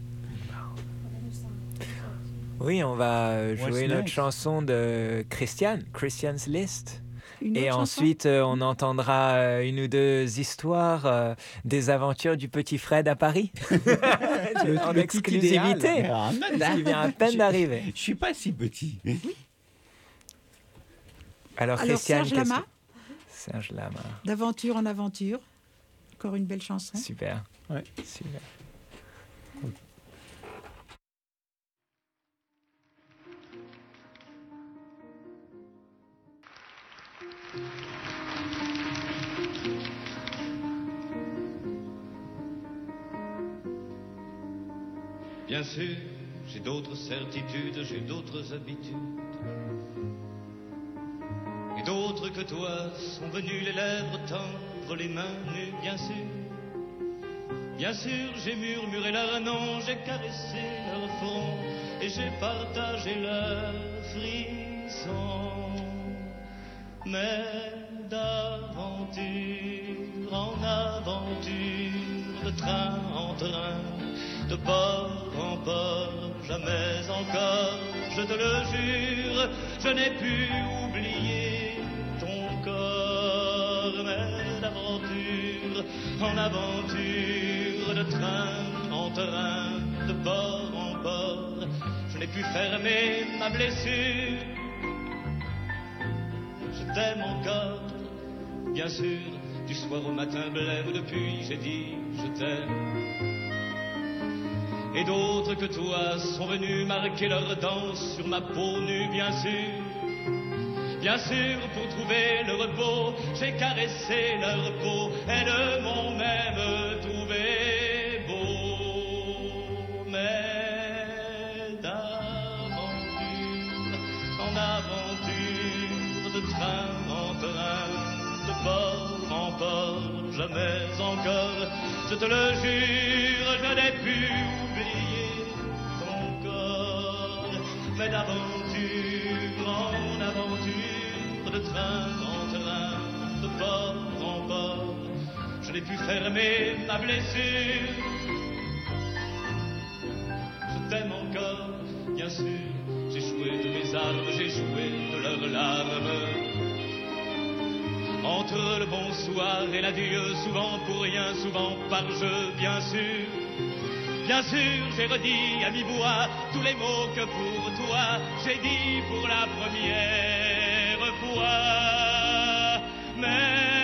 Oui, on va What's jouer notre next? chanson de Christian, Christian's List. Une Et autre chanson ensuite, euh, on entendra euh, une ou deux histoires euh, des aventures du petit Fred à Paris. En le petit exclusivité. Yeah, I'm not that- Qui vient à peine Je- d'arriver. Je suis pas si petit. Alors, Alors, Christian, Serge qu'est-ce Lama, que- Serge Lama. d'aventure en aventure. Encore une belle chanson. Super. Ouais. Super. Bien sûr, j'ai d'autres certitudes, j'ai d'autres habitudes. Et d'autres que toi sont venus les lèvres tendres, les mains nues, bien sûr. Bien sûr, j'ai murmuré leur nom, j'ai caressé leur front et j'ai partagé leurs frissons. Mais d'aventure en aventure, de train en train, de port en port, jamais encore, je te le jure, je n'ai pu oublier ton corps. Mais d'aventure en aventure, de train en train, de port en port, je n'ai pu fermer ma blessure. Je t'aime encore, bien sûr, du soir au matin blême, depuis j'ai dit je t'aime. Et d'autres que toi sont venus marquer leur danse sur ma peau nue, bien sûr. Bien sûr, pour trouver le repos, j'ai caressé leur peau, elles m'ont même trouvé beau. Mais d'aventure en aventure, de train en train, de port en port, jamais encore, je te le jure, je n'ai pu oublier ton corps. Mais d'aventure en aventure, de train en train, de port en port, je n'ai pu fermer ma blessure. Je t'aime encore, bien sûr, j'ai joué de mes armes, j'ai joué de leurs larmes. Entre le bonsoir et l'adieu, souvent pour rien, souvent par jeu, bien sûr. Bien sûr, j'ai redit à mi-voix tous les mots que pour toi j'ai dit pour la première fois. Mais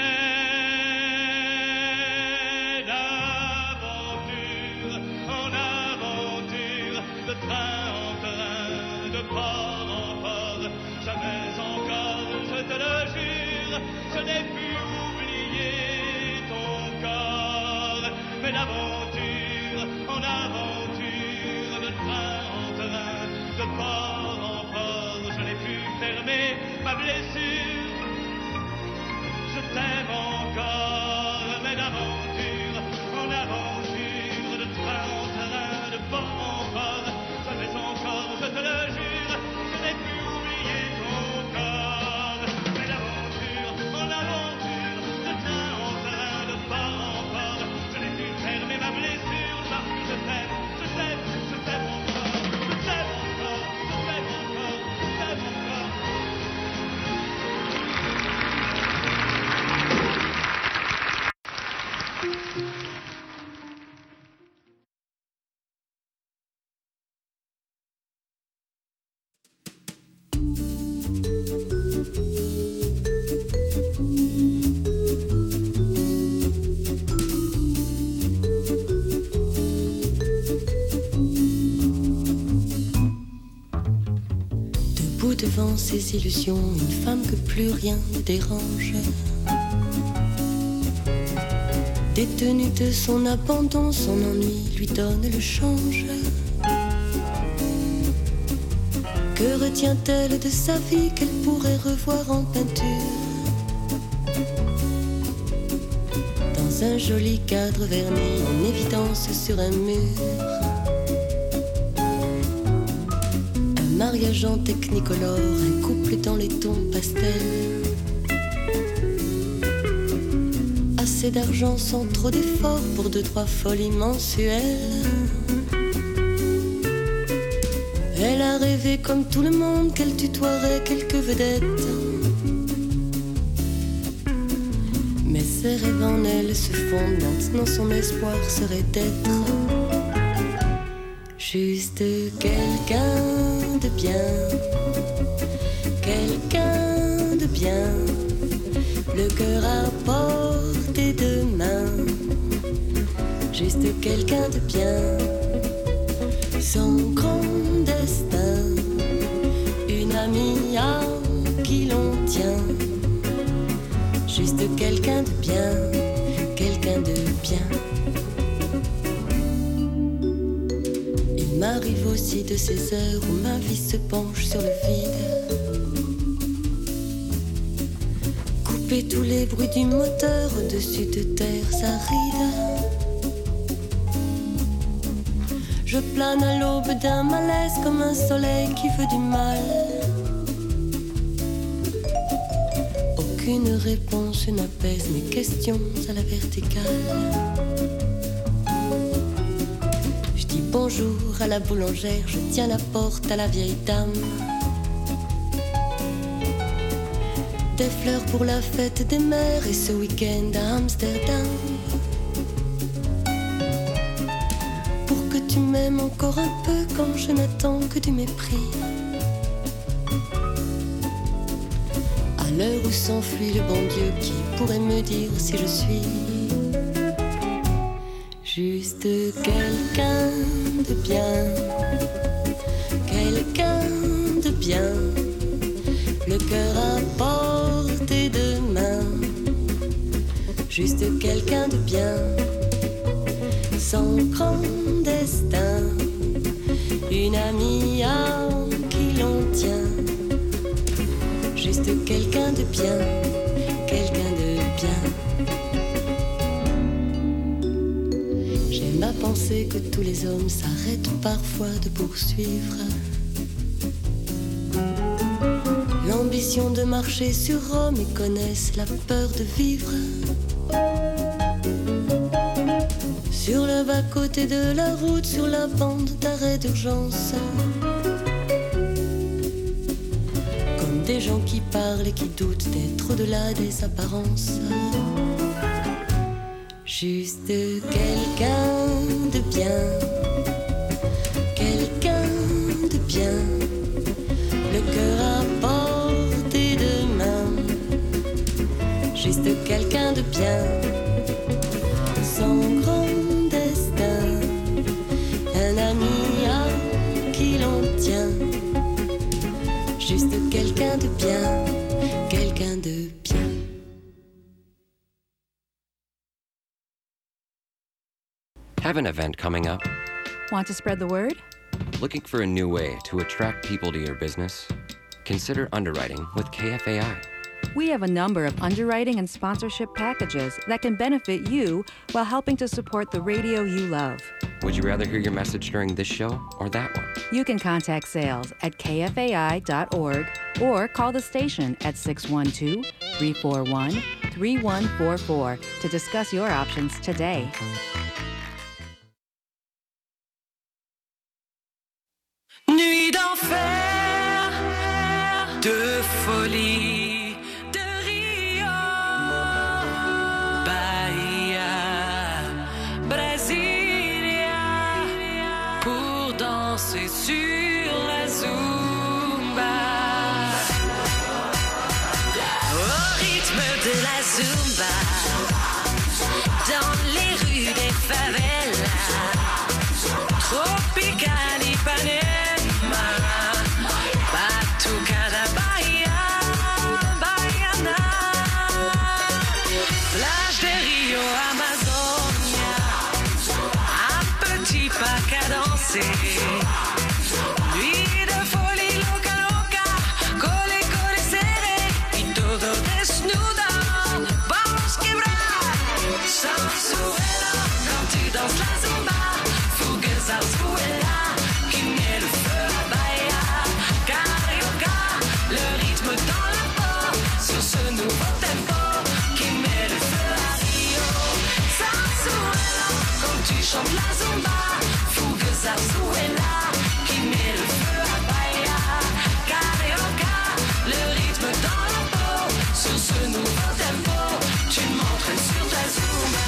d'aventure en aventure, de train en train, de port en port, jamais encore, je te le jure, je n'ai pu oublier ton corps. Mais d'aventure en aventure, de train en train, de port en port, je n'ai pu fermer ma blessure. dans ses illusions, une femme que plus rien ne dérange. Détenue de son abandon, son ennui lui donne le change. Que retient-elle de sa vie qu'elle pourrait revoir en peinture? Dans un joli cadre verni en évidence sur un mur. Un mariage en technicolore, un couple dans les tons pastels. Assez d'argent sans trop d'efforts pour deux, trois folies mensuelles. Elle a rêvé comme tout le monde qu'elle tutoierait quelques vedettes. Mais ses rêves en elle se fondent, maintenant son espoir serait d'être juste quelqu'un de bien, quelqu'un de bien, le cœur à portée de main, juste quelqu'un de bien, sans grand destin, une amie à qui l'on tient, juste quelqu'un de bien, quelqu'un de bien. Il m'arrive aussi de ces heures où ma vie se penche sur le vide. Couper tous les bruits du moteur au-dessus de terres arides. Je plane à l'aube d'un malaise comme un soleil qui veut du mal. Aucune réponse n'apaise mes questions à la verticale. Je dis bonjour à la boulangère, je tiens la porte à la vieille dame. Des fleurs pour la fête des mères et ce week-end à Amsterdam. Tu m'aimes encore un peu quand je n'attends que du mépris. À l'heure où s'enfuit le bon Dieu, qui pourrait me dire si je suis juste quelqu'un de bien, quelqu'un de bien, le cœur à portée de main, juste quelqu'un de bien, sans grand destin, une amie à qui l'on tient, juste quelqu'un de bien, quelqu'un de bien. J'aime à penser que tous les hommes s'arrêtent parfois de poursuivre l'ambition de marcher sur Rome et connaissent la peur de vivre sur le bas-côté de la route, sur la bande d'arrêt d'urgence. Comme des gens qui parlent et qui doutent d'être au-delà des apparences. Juste quelqu'un de bien, quelqu'un de bien, le cœur à portée de main. Juste quelqu'un de bien, sans grand destin, un ami à qui l'on tient, juste quelqu'un de bien, quelqu'un de bien. Have an event coming up? Want to spread the word? Looking for a new way to attract people to your business? Consider underwriting with K F A I. We have a number of underwriting and sponsorship packages that can benefit you while helping to support the radio you love. Would you rather hear your message during this show or that one? You can contact sales at K F A I dot org or call the station at six one two, three four one, three one four four to discuss your options today. Nuit d'enfer, de folie, de Rio, Bahia, Brasilia, pour danser sur la Zumba. Au rythme de la Zumba, dans les rues des favelas, Tropical Ipanema, Batucada. danser. Nuit de folie loca loca, cole cole serré y todo desnudo. Vamos quebrar, sensuela quand tu danses la zumba, fougueuse zarzuela qui met le feu à Bahia. Carioca, le rythme dans la peau sur ce nouveau tempo qui met le feu à Rio. Sensuela quand tu chantes la zumba, fougueuse zarzuela qui met le feu à Bahia. Carioca, le rythme dans la peau sur ce nouveau tempo, tu m'entraînes sur ta zumba.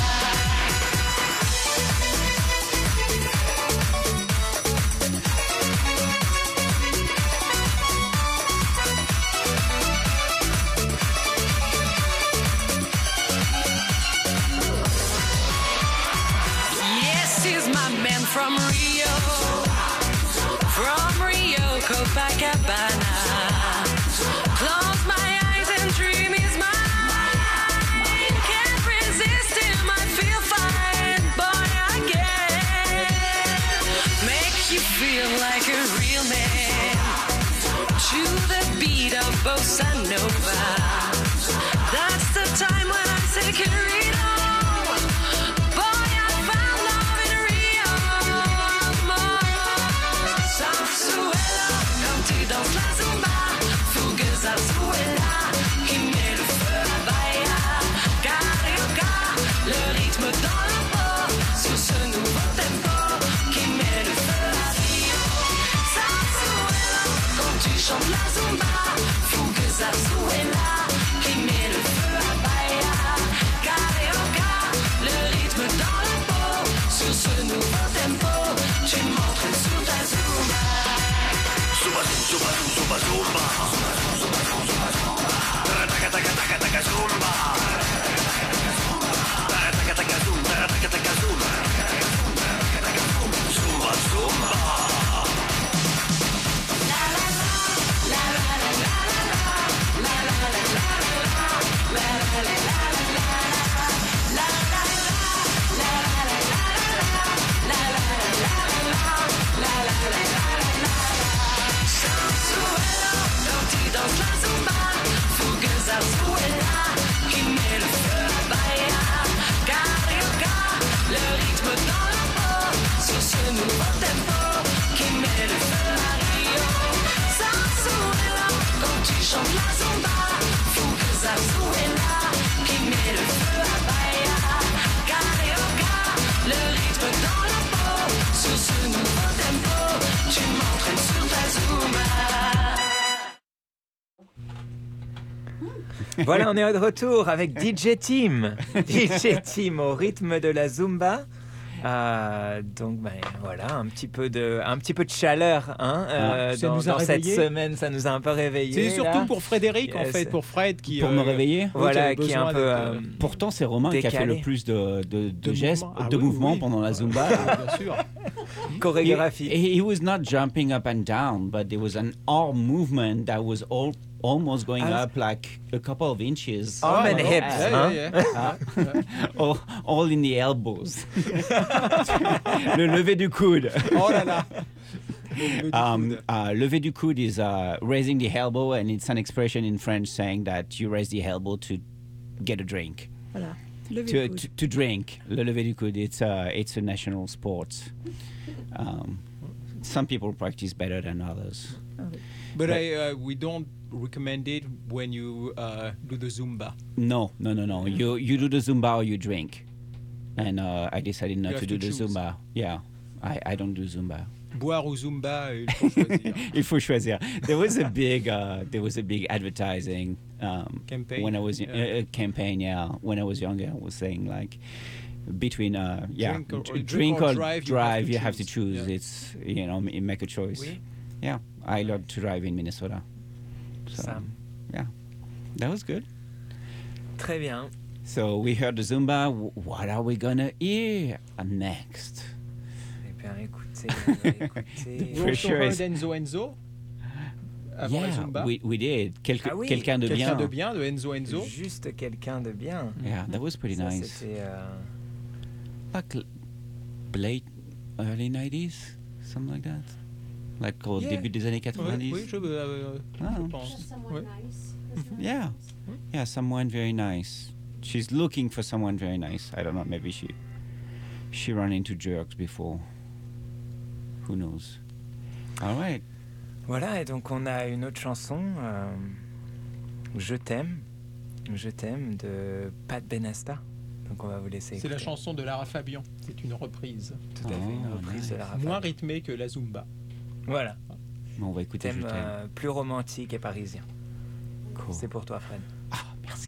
Yes, he's my man from Rio, from Rio, Copacabana. Close my eyes and dream is mine. Can't resist him, I feel fine, boy, again. Make you feel like a real man. To the beat of bossa nova. That's the time when I say querido. Boy, I found love in Rio. Sensuela, quand tu danses la zumba, fougueuse zarzuela qui met le feu à Bahia. Carioca, le rythme dans la peau sur ce nouveau tempo qui met le feu à Rio. Sensuela, quand tu chantes la zumba, fougueuse zarzuela qui met le feu à Bahia. Carioca, le rythme dans la peau sur ce nouveau tempo, tu m'entraînes sur ta zumba. Zumba, zumba, zumba, zumba. Taka, taka, taka, taka, zumba. Taka, taka, zumba, taka, taka, zumba. Zumba, zumba. La la la, la la la la la la la la la la la la la la. Sensuela, quand tu danses la zumba, fougueuse zarzuela qui met le feu à Bahia. Carioca, le rythme dans la peau sur ce nouveau tempo qui met le feu à Rio. Sensuela, quand tu chantes la zumba, fougueuse zarzuela qui met le feu à Bahia. Carioca, le rythme dans la peau sur ce nouveau tempo, tu m'entraînes sur ta zumba. Voilà, on est de retour avec D J Tim. D J Tim au rythme de la Zumba. Euh, donc ben, voilà, un petit peu de, un petit peu de chaleur hein, euh, ça dans, nous a dans cette réveillés. semaine, ça nous a un peu réveillés. C'est surtout là. pour Frédéric, en Yes. fait, pour Fred qui. Pour me réveiller. Voilà, qui, qui est un peu. Euh, Pourtant, c'est Romain qui a fait décalé. le plus de, de, de, De gestes, mouvements. Ah de oui, mouvements oui. pendant la Zumba. Bien sûr. chorégraphie. He, he was not jumping up and down, but there was an arm movement that was all, almost going Ah, up like a couple of inches. Arm and Oh, hips, yeah, hein? yeah, yeah. all, all in the elbows. Le lever du coude. Oh là là. Um, uh, lever du coude is uh, raising the elbow, and it's an expression in French saying that you raise the elbow to get a drink. Voilà. Lever To, le coude. to, to drink. Le lever du coude, it's a, it's a national sport. Um, some people practice better than others. But I, uh, we don't recommend it when you uh, do the Zumba. No, no, no, no. You you do the Zumba or you drink. And uh, I decided not You to have do to the choose. Zumba. Yeah, I, I don't do Zumba. Boire ou Zumba, il faut choisir. Il faut choisir. There was a big, uh, there was a big advertising um, Campaign, when I was yeah. uh, a campaign. Yeah, when I was younger, I was saying like between uh, yeah, Drink or- d- drink drink or or drive, drive, you you have have to to choose. choose. Yeah. It's you know m- make a choice. Oui. Yeah, I learned to drive in Minnesota. So Sam. yeah, that was good. Très bien. So we heard the Zumba. W- What are we gonna hear next? Eh bien, écoutez, on va écouter. We also Pressure heard is- Enzo Enzo avant la Yeah, Zumba. we, we did. Quelque- Ah oui, quelqu'un de Quelqu'un bien. de bien, de Enzo Enzo. Juste quelqu'un de bien. Yeah, that was pretty Ça, nice. C'était. euh, Like l- late, early nineties, something like that. Like au Yeah. début des années quatre-vingt-dix. Oui, oui, je, euh, Ah. je pense. Ouais. Yeah, yeah, someone very nice. She's looking for someone very nice. I don't know. Maybe she she ran into jerks before. Who knows? All right. Voilà, et donc on a une autre chanson, euh, Je t'aime, Je t'aime de Pat Benasta. Donc on va vous laisser C'est la écouter. chanson de Lara Fabian. C'est une reprise. Tout à fait, une reprise de Lara Fabian. Moins rythmée que la Zumba. Voilà. On va écouter Thème Je t'aime. euh, plus romantique et parisien. Cool. C'est pour toi, Fred. Ah, merci.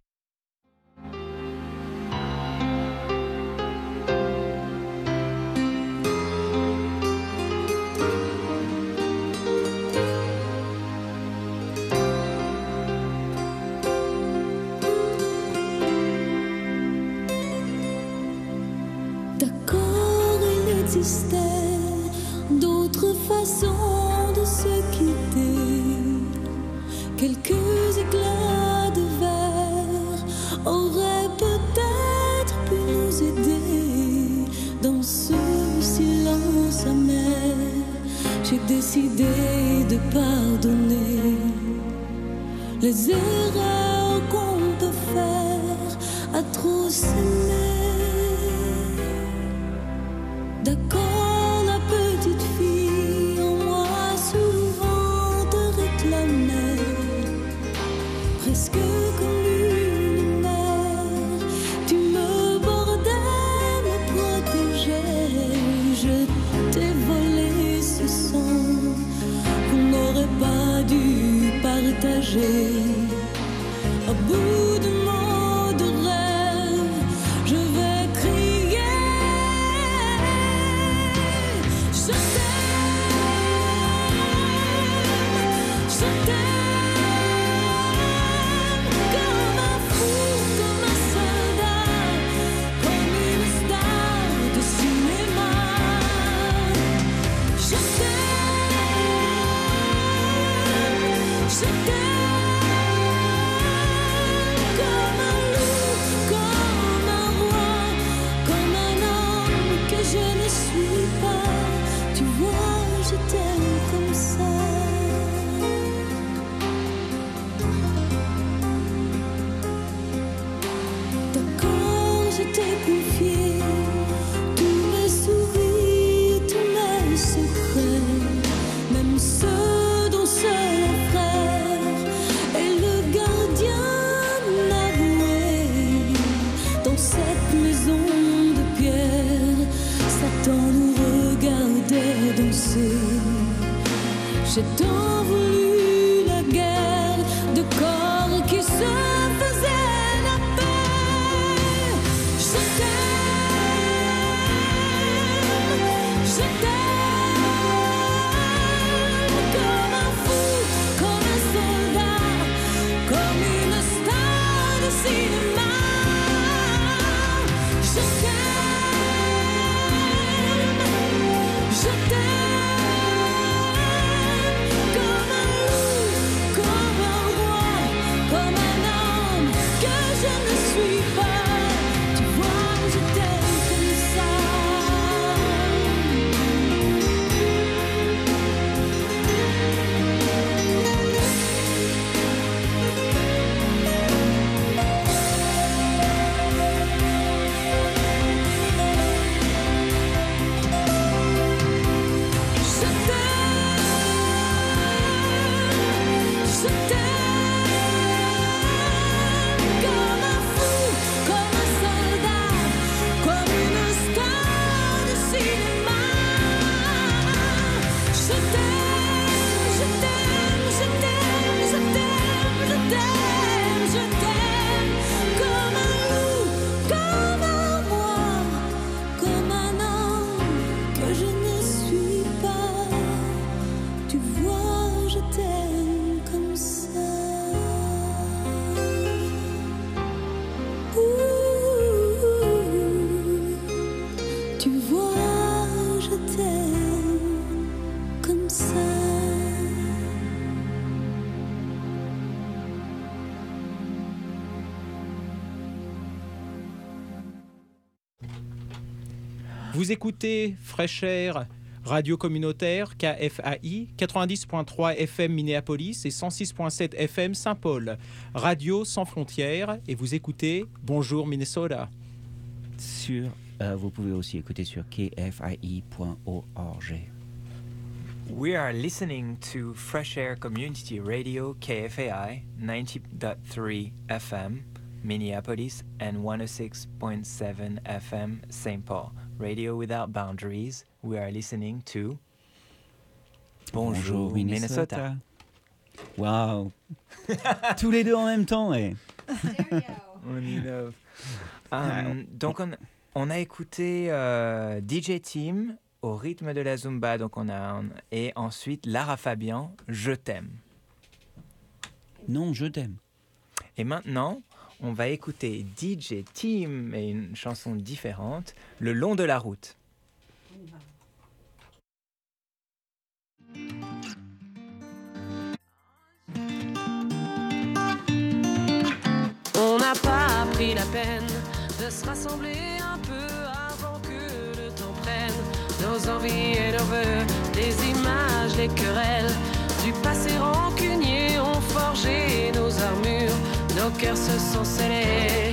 D'accord, il existait d'autres façons de se quitter. Quelques éclats de verre auraient peut-être pu nous aider. Dans ce silence amer, j'ai décidé de pardonner les erreurs qu'on peut faire à trop s'aimer. D'accord, la petite fille en moi souvent te réclamait, presque comme une mère. Tu me bordais, me protégeais. Je t'ai volé ce sang qu'on n'aurait pas dû partager. Au bout de mots de rêve, je vais crier. Je t'aime, je t'aime, comme un fou, comme un soldat, comme une star de cinéma. Je t'aime, je t'aime. Comme un loup, comme un roi, comme un homme que je ne suis pas. Tu vois, je t'aime comme ça. D'accord, je t'ai confié tous mes sourires, tous mes secrets, même ceux dont seul un frère est le gardien inavoué. Dans cette maison de pierre, Satan nous regardait danser. J'ai tant voulu la guerre de corps qui se faisaient la paix. Je t'aime, je t'aime, comme un fou, comme un soldat, comme une star de cinéma. Je t'aime, je t'aime, comme un loup, comme un roi, comme un homme que je ne suis pas. Tu vois, je t'aime comme ça. Je t'aime, je t'aime, comme un fou, comme un soldat, comme une star de cinéma. Je t'aime, je t'aime, je t'aime, je t'aime, je t'aime, je t'aime, comme un loup, comme un roi, comme un homme que je ne suis pas. Tu vois, je t'aime comme ça. Ouh, tu vois, je t'aime comme ça. Vous écoutez Fraîche Air Radio communautaire K F A I, quatre-vingt-dix virgule trois F M Minneapolis et cent six virgule sept F M Saint-Paul. Radio sans frontières et vous écoutez Bonjour Minnesota. Sur, euh, vous pouvez aussi écouter sur k f i i point org. We are listening to Fresh Air Community Radio K F A I ninety point three F M Minneapolis and one oh six point seven F M Saint Paul. Radio without boundaries. We are listening to Bonjour, Bonjour Minnesota. Minnesota. Wow. Tous les deux en même temps, eh. On y love. Um, donc on, on a écouté euh, D J Team au rythme de la Zumba, donc on a on, et ensuite Lara Fabian, Je t'aime. Non, je t'aime. Et maintenant, on va écouter D J Team et une chanson différente, Le long de la route. On n'a pas pris la peine de se rassembler un peu avant que le temps prenne nos envies et nos vœux, les images, les querelles du passé rancunier ont forgé nos armures, nos cœurs se sont scellés.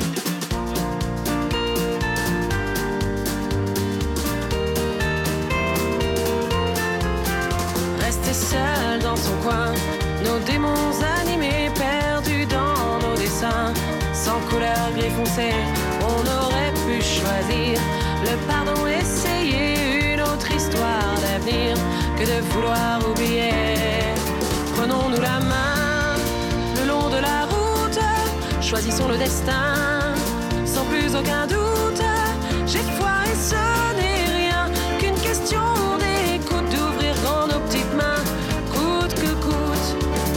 Rester seul dans son coin, nos démons animés, perdus dans nos dessins, sans couleur gris foncé, on aurait pu choisir le pardon, essayer une autre histoire d'avenir que de vouloir oublier. Prenons-nous la main le long de la route, choisissons le destin sans plus aucun doute. J'ai foi et ce n'est rien qu'une question d'écoute, d'ouvrir grand nos petites mains, coûte que coûte.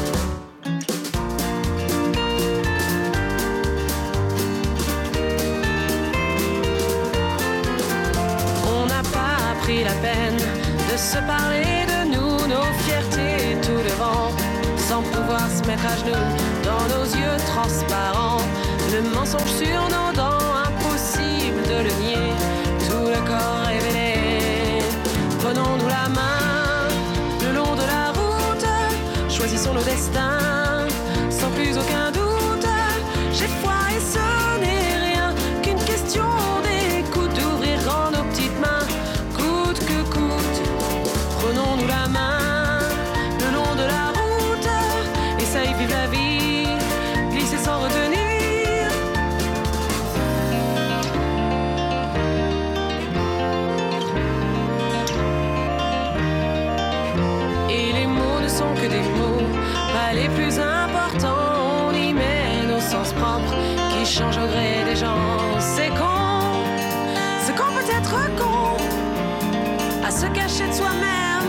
On n'a pas pris la peine de se parler de nous, nos fiertés tout devant, sans pouvoir se mettre à genoux dans nos yeux transparents, le mensonge sur nos dents, impossible de le nier, tout le corps révélé. Prenons-nous la main le long de la route, choisissons nos destins sans plus aucun doute. J'ai foi et ce n'est rien qu'une question d'écoute, d'ouvrir grand nos petites mains, coûte que coûte. Prenons-nous la main le long de la route, essaye vivre la vie, glisser sans retenir. Et les mots ne sont que des mots, pas les plus importants. On y met nos sens propres qui changent au gré des gens. C'est con, c'est con peut être con, à se cacher de soi-même.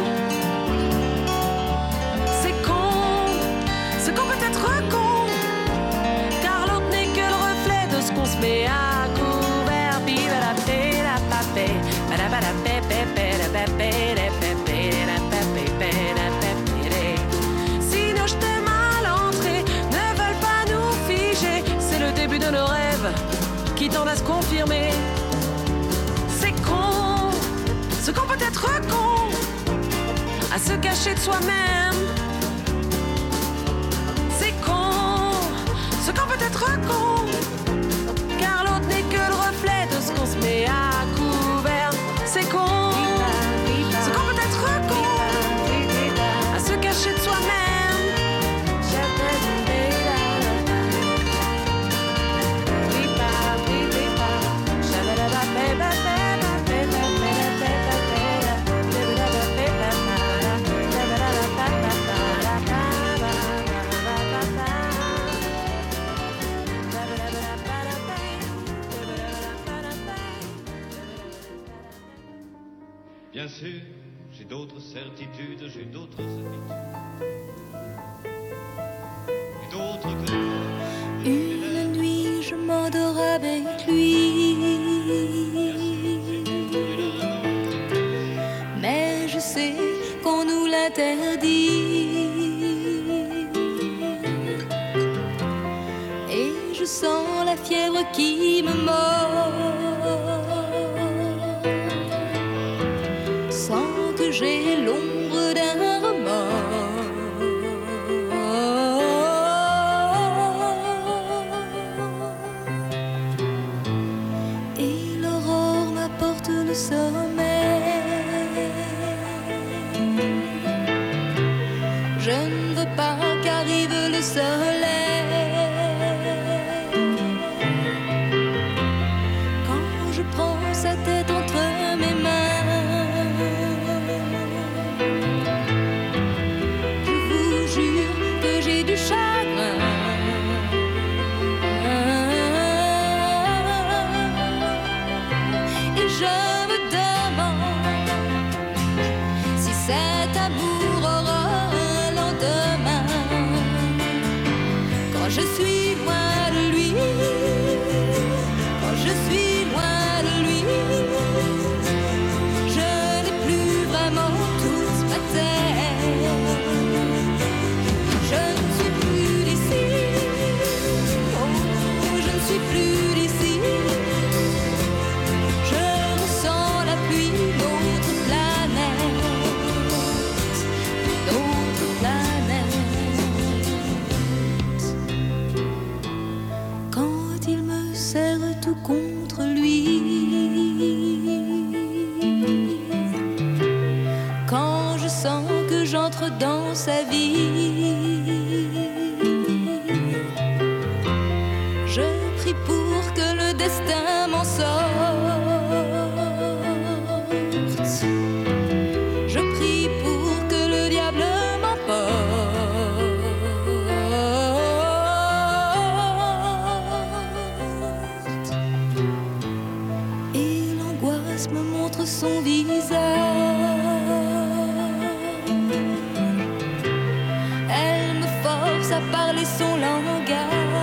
C'est con, c'est con peut être con, car l'autre n'est que le reflet de ce qu'on se met à couvert. Bibadapé, la papé, badabadapé, pépé, la papé, la papé, la papé, la papé. Si nos jetés mal entrés ne veulent pas nous figer, c'est le début de nos rêves qui tendent à se confirmer. C'est con, ce qu'on peut être con, à se cacher de soi-même. C'est con, ce qu'on peut être con, car l'autre n'est que le reflet de ce qu'on se met à couvert. C'est con, ce qu'on peut être con, à se cacher de soi-même. Bien sûr, j'ai d'autres certitudes, j'ai d'autres habitudes. Et d'autres que toi. Une nuit, je m'endors avec lui. Mais je sais qu'on nous l'interdit. Et je sens la fièvre qui me mord. Sans que le sommeil. Je ne veux pas qu'arrive le soleil. Quand je prends sa tête entre mes mains, je vous jure que j'ai du chagrin. Et je me demande si cet amour aura un lendemain. Quand je suis loin de lui, quand je suis loin de lui, je n'ai plus vraiment toute ma tête. Je ne suis plus d'ici, oh, je ne suis plus d'ici. Je ressens la pluie d'autres planètes, d'autres planètes. Quand il me serre tout contre lui, quand je sens que j'entre dans sa vie, je prie pour que le destin m'en sorte. Je prie pour que le diable m'emporte. Et l'angoisse me montre son visage. Elle me force à parler son langage.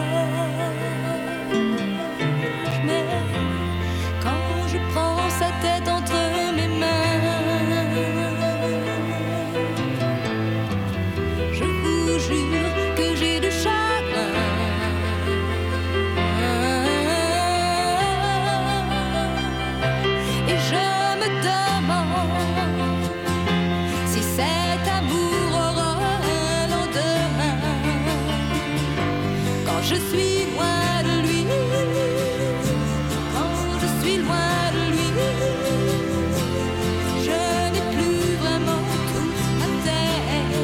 Mais quand je prends sa tête entre mes mains, je vous jure que j'ai du chagrin. Et je me demande si cet amour aura un lendemain. Quand je suis loin de lui, quand je suis loin de lui, je n'ai plus vraiment toute ma tête.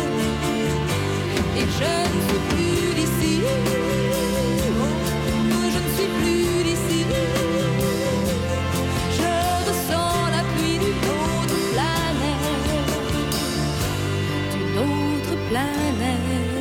Et je ne suis plus d'ici, oh, je ne suis plus d'ici. Je ressens la pluie d'une autre planète, d'une autre planète.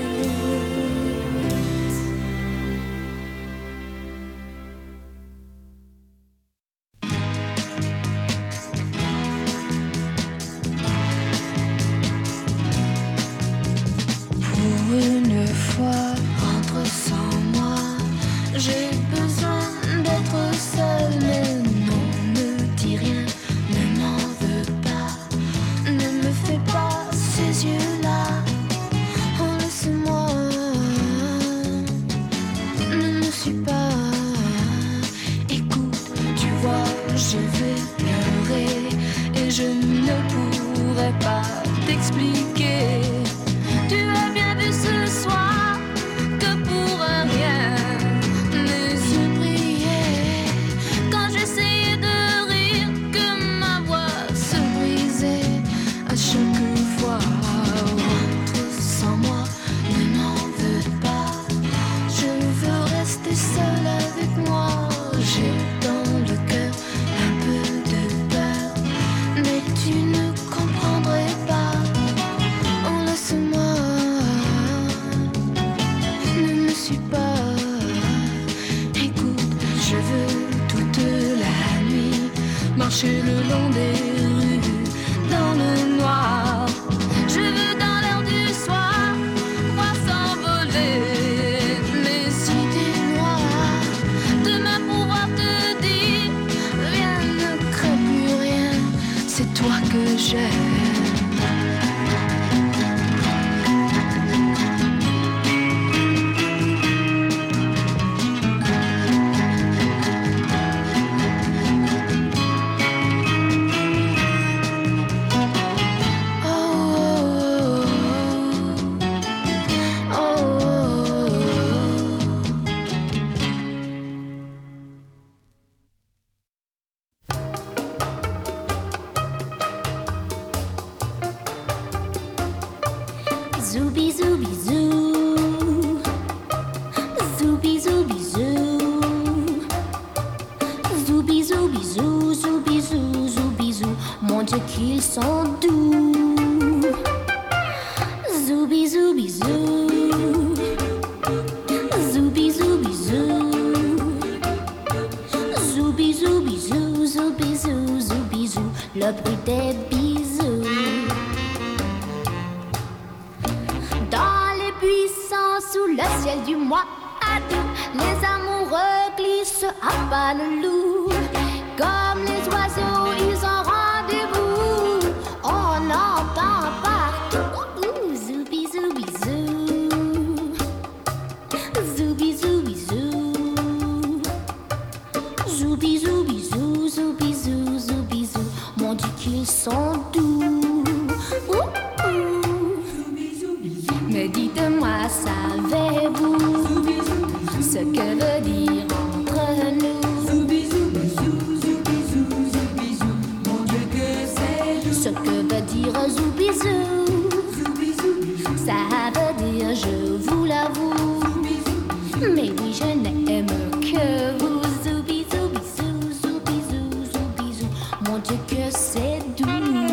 Pour une fois, rentre sans moi. J'ai besoin d'être seule, mais non, ne dis rien, ne m'en veux pas. Ne me fais pas ces yeux-là. Oh, laisse-moi, ne me suis pas. Écoute, tu vois, je vais pleurer et je ne pourrai pas t'expliquer. Tu as bien vu ce soir que pour un rien mes yeux brillaient. Quand j'essayais de rire, que ma voix se brisait à chaque fois. Rentre sans moi, ne m'en veux pas. Je veux rester seule avec moi. J'ai dans le cœur un peu de peur, mais tu ne comprendrais pas. Oh, laisse-moi, ne me suis pas. Écoute, je veux toute la nuit marcher le long des rues dans le noir. Je veux dans l'air du soir voir s'envoler mes idées noires. Demain pouvoir te dire, rien ne craint plus rien, c'est toi que j'aime. Dieu qu'ils sont doux. Zoubi zoubi zou. Zoubi zoubi zou. Zoubi zoubi zou. Zoubi zou. Zoubi zou. Le bruit des bisous. Dans les buissons sous le ciel du mois d'août, les amoureux glissent à pas le loup. Comme les oiseaux, ils ont rendez-vous. On entend partout. Ouh, zoubi zoubi zou. Zoubi zoubi zou. Zoubi zoubi zou. Zoubi zou. Zoubi zou. Mon Dieu qu'ils sont doux. Ouh, ouh. Mais dites-moi, savez-vous ce que veut dire entre nous? Ce que veut dire zoubizou, ça veut dire je vous l'avoue. Mais oui, je n'aime que vous. Zoubizou, bisou, zoubizou, zoubizou. Mon Dieu que c'est doux.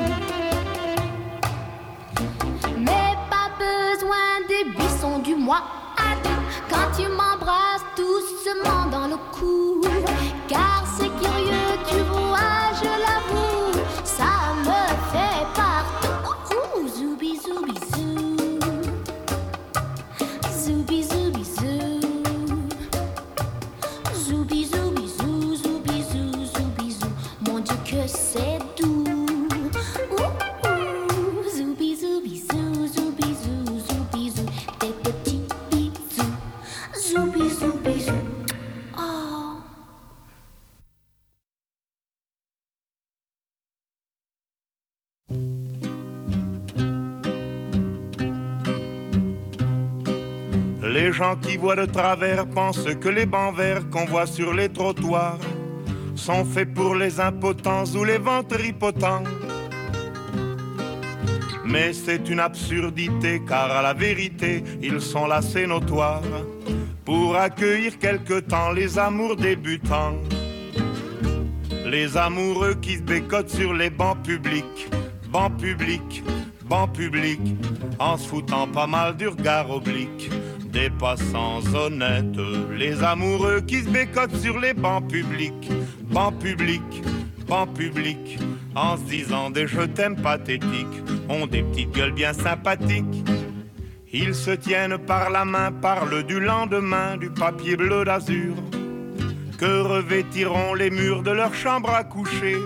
Mais pas besoin des buissons du mois d'août quand tu m'embrasses doucement dans le cou. Car c'est curieux, tu vois, je l'avoue, ça me fait partout. Ouh, zoubi zoubi zou. Zoubi zoubi zou. Zoubi zoubi zou. Zoubi zou. Zoubi zou. Mon Dieu que c'est doux. Ouh, ouh. Zoubi zoubi zou. Zoubi zou. Zoubi zou. Des petits bisous. Zoubi zoubi zou. Oh. Les gens qui voient de travers pensent que les bancs verts qu'on voit sur les trottoirs sont faits pour les impotents ou les ventripotents. Mais c'est une absurdité, car à la vérité, ils sont là, c'est notoire, pour accueillir quelque temps les amours débutants. Les amoureux qui se bécotent sur les bancs publics, bancs publics, bancs publics, en se foutant pas mal du regard oblique des passants honnêtes. Les amoureux qui se bécotent sur les bancs publics, bancs publics, bancs publics, en se disant des je t'aime pathétiques, ont des petites gueules bien sympathiques. Ils se tiennent par la main, parlent du lendemain, du papier bleu d'azur que revêtiront les murs de leur chambre à coucher.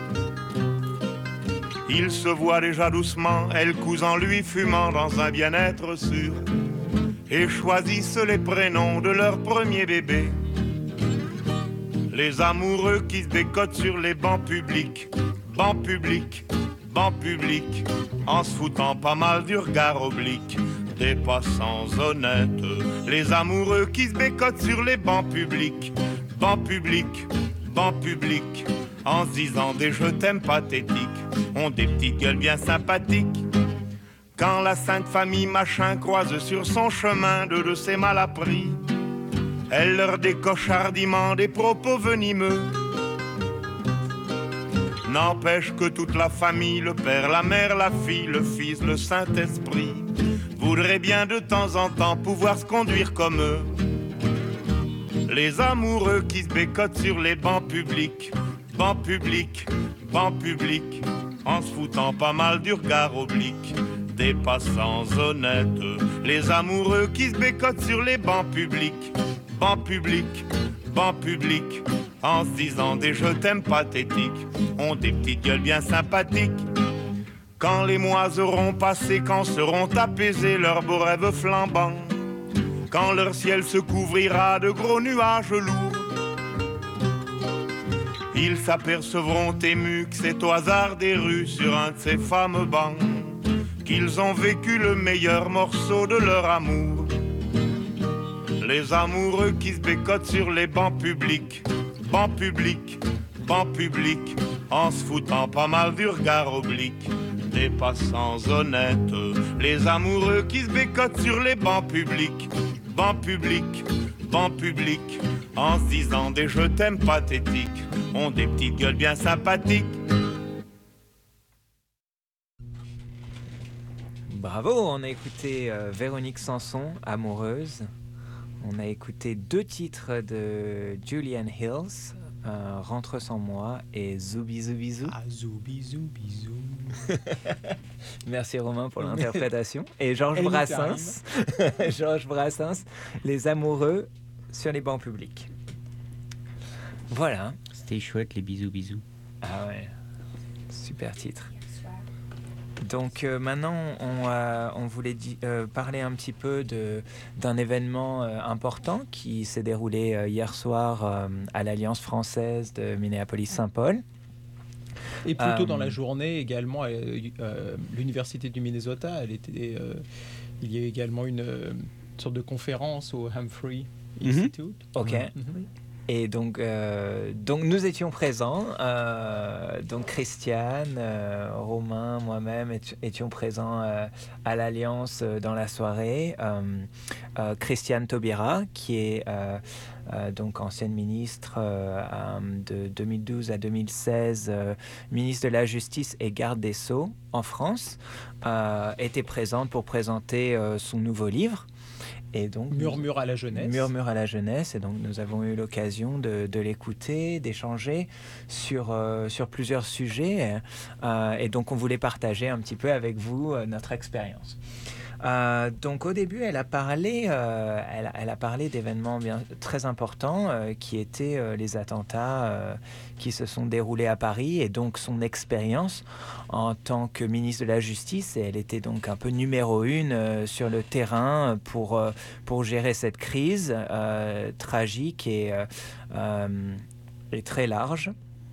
Ils se voient déjà doucement, elle couse en lui fumant dans un bien-être sûr, et choisissent les prénoms de leur premier bébé. Les amoureux qui se bécotent sur les bancs publics, bancs publics, bancs publics, en se foutant pas mal du regard oblique des passants honnêtes. Les amoureux qui se bécotent sur les bancs publics, bancs publics, bancs publics, en se disant des je t'aime pathétiques, ont des petites gueules bien sympathiques. Quand la sainte famille machin croise sur son chemin deux de ses malappris, elle leur décoche hardiment des propos venimeux. N'empêche que toute la famille, le père, la mère, la fille, le fils, le Saint-Esprit, voudraient bien de temps en temps pouvoir se conduire comme eux. Les amoureux qui se bécotent sur les bancs publics, bancs publics, bancs publics, en se foutant pas mal du regard oblique des passants honnêtes. Les amoureux qui se bécotent sur les bancs publics, bancs publics, bancs publics, en se disant des je t'aime pathétiques, ont des petites gueules bien sympathiques. Quand les mois auront passé, quand seront apaisés leurs beaux rêves flambants, quand leur ciel se couvrira de gros nuages lourds, ils s'apercevront émus que c'est au hasard des rues, sur un de ces fameux bancs, qu'ils ont vécu le meilleur morceau de leur amour. Les amoureux qui se bécotent sur les bancs publics, bancs publics, bancs publics, en se foutant pas mal du regard oblique des passants honnêtes. Les amoureux qui se bécotent sur les bancs publics, bancs publics, bancs publics, en se disant des je t'aime pathétiques, ont des petites gueules bien sympathiques. Bravo, on a écouté euh, Véronique Sanson, Amoureuse. On a écouté deux titres de Julian Hills, euh, Rentre sans moi et Zoubi Zoubi Zou. Ah, Zoubi Zoubi Zou. Merci Romain pour l'interprétation. Et Georges Anytime. Brassens, Georges Brassens, Les Amoureux sur les bancs publics. Voilà. C'était chouette, les bisous bisous. Ah ouais, super titre. Donc euh, maintenant, on, euh, on voulait di- euh, parler un petit peu de, d'un événement euh, important qui s'est déroulé euh, hier soir euh, à l'Alliance française de Minneapolis-Saint-Paul. Et plutôt Euh, dans la journée également, à euh, l'université du Minnesota, elle était, euh, il y a également une euh, sorte de conférence au Humphrey Institute. Ok. Mhm. Et donc, euh, donc nous étions présents, euh, donc Christiane, euh, Romain, moi-même éti- étions présents euh, à l'Alliance euh, dans la soirée. Euh, euh, Christiane Taubira, qui est euh, euh, donc ancienne ministre euh, euh, de deux mille douze à deux mille seize, euh, ministre de la Justice et garde des Sceaux en France, euh, était présente pour présenter euh, son nouveau livre. Et donc, Murmure à la jeunesse. Murmure à la jeunesse. Et donc, nous avons eu l'occasion de, de l'écouter, d'échanger sur, euh, sur plusieurs sujets. Euh, et donc, on voulait partager un petit peu avec vous euh, notre expérience. Euh, donc, au début, elle a parlé, euh, elle, a- elle a parlé d'événements bien, très importants euh, qui étaient euh, les attentats euh, qui se sont déroulés à Paris et donc son expérience en tant que ministre de la Justice. Et elle était donc un peu numéro une euh, sur le terrain pour, euh, pour gérer cette crise euh, tragique et, euh, euh, et très large.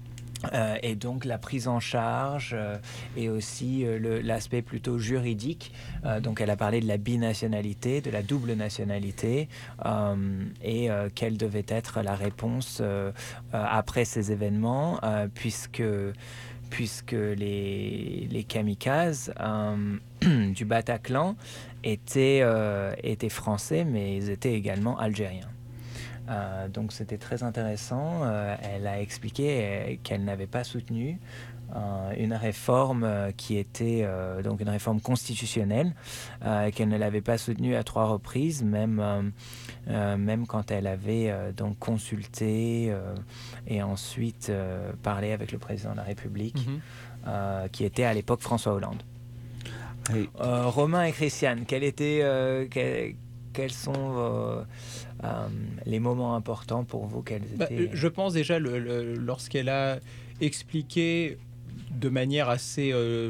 Euh, et donc la prise en charge euh, et aussi euh, le- l'aspect plutôt juridique. Euh, donc elle a parlé de la binationalité, de la double nationalité euh, et euh, quelle devait être la réponse euh, euh, après ces événements, euh, puisque, puisque les, les kamikazes euh, du Bataclan étaient, euh, étaient français, mais ils étaient également algériens. Euh, donc c'était très intéressant. Euh, elle a expliqué euh, qu'elle n'avait pas soutenu euh, une réforme euh, qui était euh, donc une réforme constitutionnelle, euh, qu'elle ne l'avait pas soutenue à trois reprises, même euh, euh, même quand elle avait euh, donc consulté euh, et ensuite euh, parlé avec le président de la République, Mhm. euh, qui était à l'époque François Hollande. Oui. Euh, Romain et Christiane, quel était, euh, quel- quels sont vos, euh, les moments importants pour vous? Quels Bah, étaient... je pense déjà le- le- lorsqu'elle a expliqué de manière assez euh,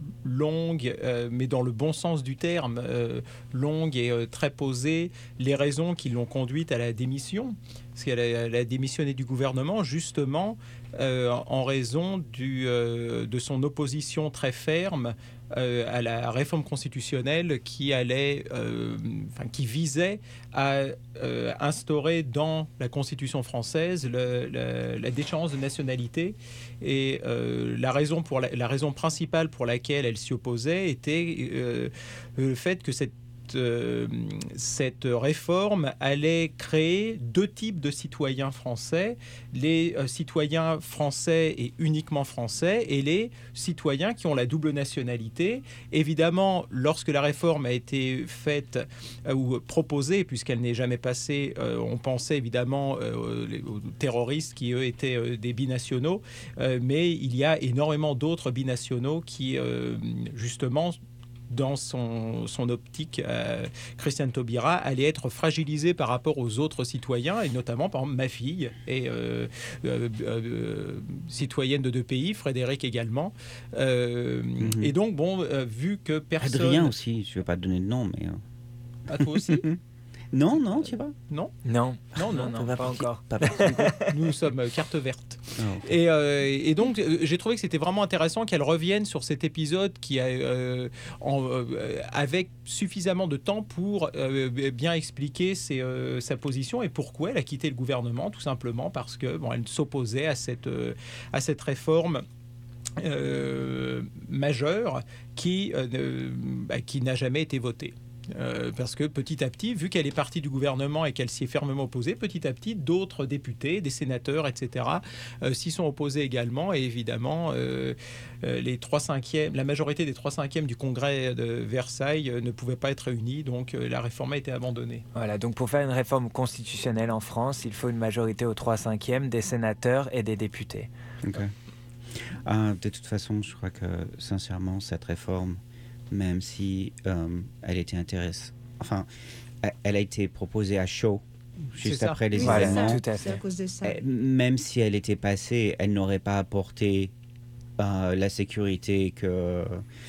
longue, euh, mais dans le bon sens du terme, euh, longue et euh, très posée, les raisons qui l'ont conduite à la démission. Parce qu'elle a, elle a démissionné du gouvernement justement euh, en raison du, euh, de son opposition très ferme euh, à la réforme constitutionnelle qui allait, euh, enfin, qui visait à euh, instaurer dans la Constitution française le- le- la déchéance de nationalité. Et euh, la raison pour la, la raison principale pour laquelle elle s'y opposait était euh, le fait que cette euh, cette réforme allait créer deux types de citoyens français, les euh, citoyens français et uniquement français et les citoyens qui ont la double nationalité. Évidemment, lorsque la réforme a été faite euh, ou proposée, puisqu'elle n'est jamais passée, euh, on pensait évidemment euh, les- aux terroristes qui, eux, étaient euh, des binationaux, euh, mais il y a énormément d'autres binationaux qui, euh, justement, dans son, son optique, euh, Christiane Taubira allait être fragilisée par rapport aux autres citoyens, et notamment, par exemple, ma fille est euh, euh, euh, citoyenne de deux pays, Frédéric également. Euh, Mhm. Et donc, bon, euh, vu que personne... Adrien aussi, je ne vais pas te donner de nom, mais... euh, À toi aussi Non, non, tu sais pas. Non Non, non, non, non, pas pas parti- encore. pas parti encore. Nous sommes euh, carte verte. Ah, ok. Et, euh, et donc, euh, j'ai trouvé que c'était vraiment intéressant qu'elle revienne sur cet épisode qui a, euh, en, euh, avec suffisamment de temps pour euh, bien expliquer ses, euh, sa position et pourquoi elle a quitté le gouvernement, tout simplement parce que bon, elle s'opposait à cette, euh, à cette réforme euh, majeure qui, euh, ne- bah, qui n'a jamais été votée. Euh, parce que petit à petit, vu qu'elle est partie du gouvernement et qu'elle s'y est fermement opposée, petit à petit, d'autres députés, des sénateurs, et cetera, euh, s'y sont opposés également. Et évidemment, euh, euh, les trois cinquièmes, la majorité des trois cinquièmes du Congrès de Versailles euh, ne pouvaient pas être réunis, donc euh, la réforme a été abandonnée. Voilà, donc pour faire une réforme constitutionnelle en France, il faut une majorité aux trois cinquièmes des sénateurs et des députés. Ok. Euh, de toute façon, je crois que sincèrement, cette réforme, même si euh, elle était intéressante, enfin, elle a été proposée à chaud juste après les oui, événements. C'est, tout à fait. C'est à cause de ça. Et même si elle était passée, elle n'aurait pas apporté euh, la sécurité que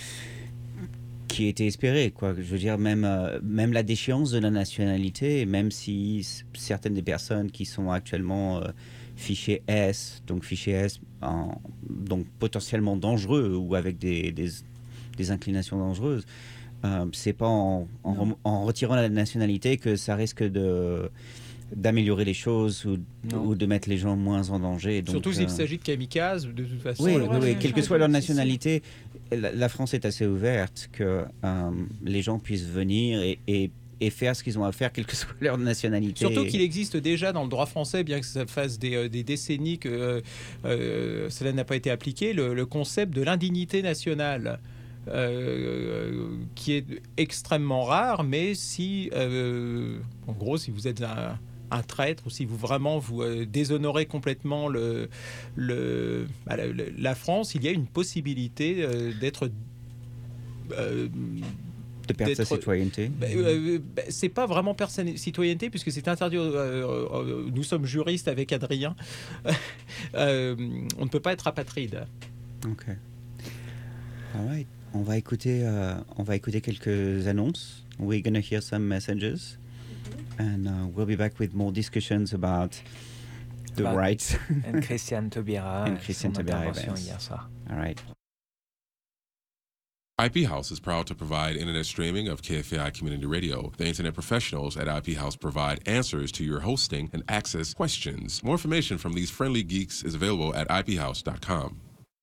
qui était espérée, quoi. Je veux dire, même euh, même la déchéance de la nationalité, même si certaines des personnes qui sont actuellement euh, fichier S, donc fichier S, en, donc potentiellement dangereux ou avec des, des, des inclinations dangereuses, euh, c'est pas en, en, en retirant la nationalité que ça risque de d'améliorer les choses ou, ou de mettre les gens moins en danger. Donc, surtout s'il euh, s'agit de kamikazes, de toute façon. Oui, le... oui, oui. Quelle que soit leur nationalité, la, la France est assez ouverte que euh, les gens puissent venir et, et et faire ce qu'ils ont à faire, quelle que soit leur nationalité. Surtout qu'il existe déjà dans le droit français, bien que ça fasse des, euh, des décennies que euh, euh, cela n'a pas été appliqué, le, le concept de l'indignité nationale, euh, qui est extrêmement rare, mais si, euh, en gros, si vous êtes un, un traître ou si vous vraiment vous euh, déshonorez complètement le, le, bah, la, la France, il y a une possibilité euh, d'être... Euh, de perdre sa citoyenneté. Bah, euh, bah, c'est pas vraiment perdre sa citoyenneté puisque c'est interdit. Euh, euh, nous sommes juristes avec Adrien. euh, on ne peut pas être apatride. Ok. All right. On va écouter. Euh, on va écouter quelques annonces. We're gonna hear some messages, and uh, we'll be back with more discussions about the about rights. And Christiane Taubira. and Christiane Taubira hier soir. All right. I P House is proud to provide internet streaming of K F A I Community Radio. The internet professionals at I P House provide answers to your hosting and access questions. More information from these friendly geeks is available at I P house dot com.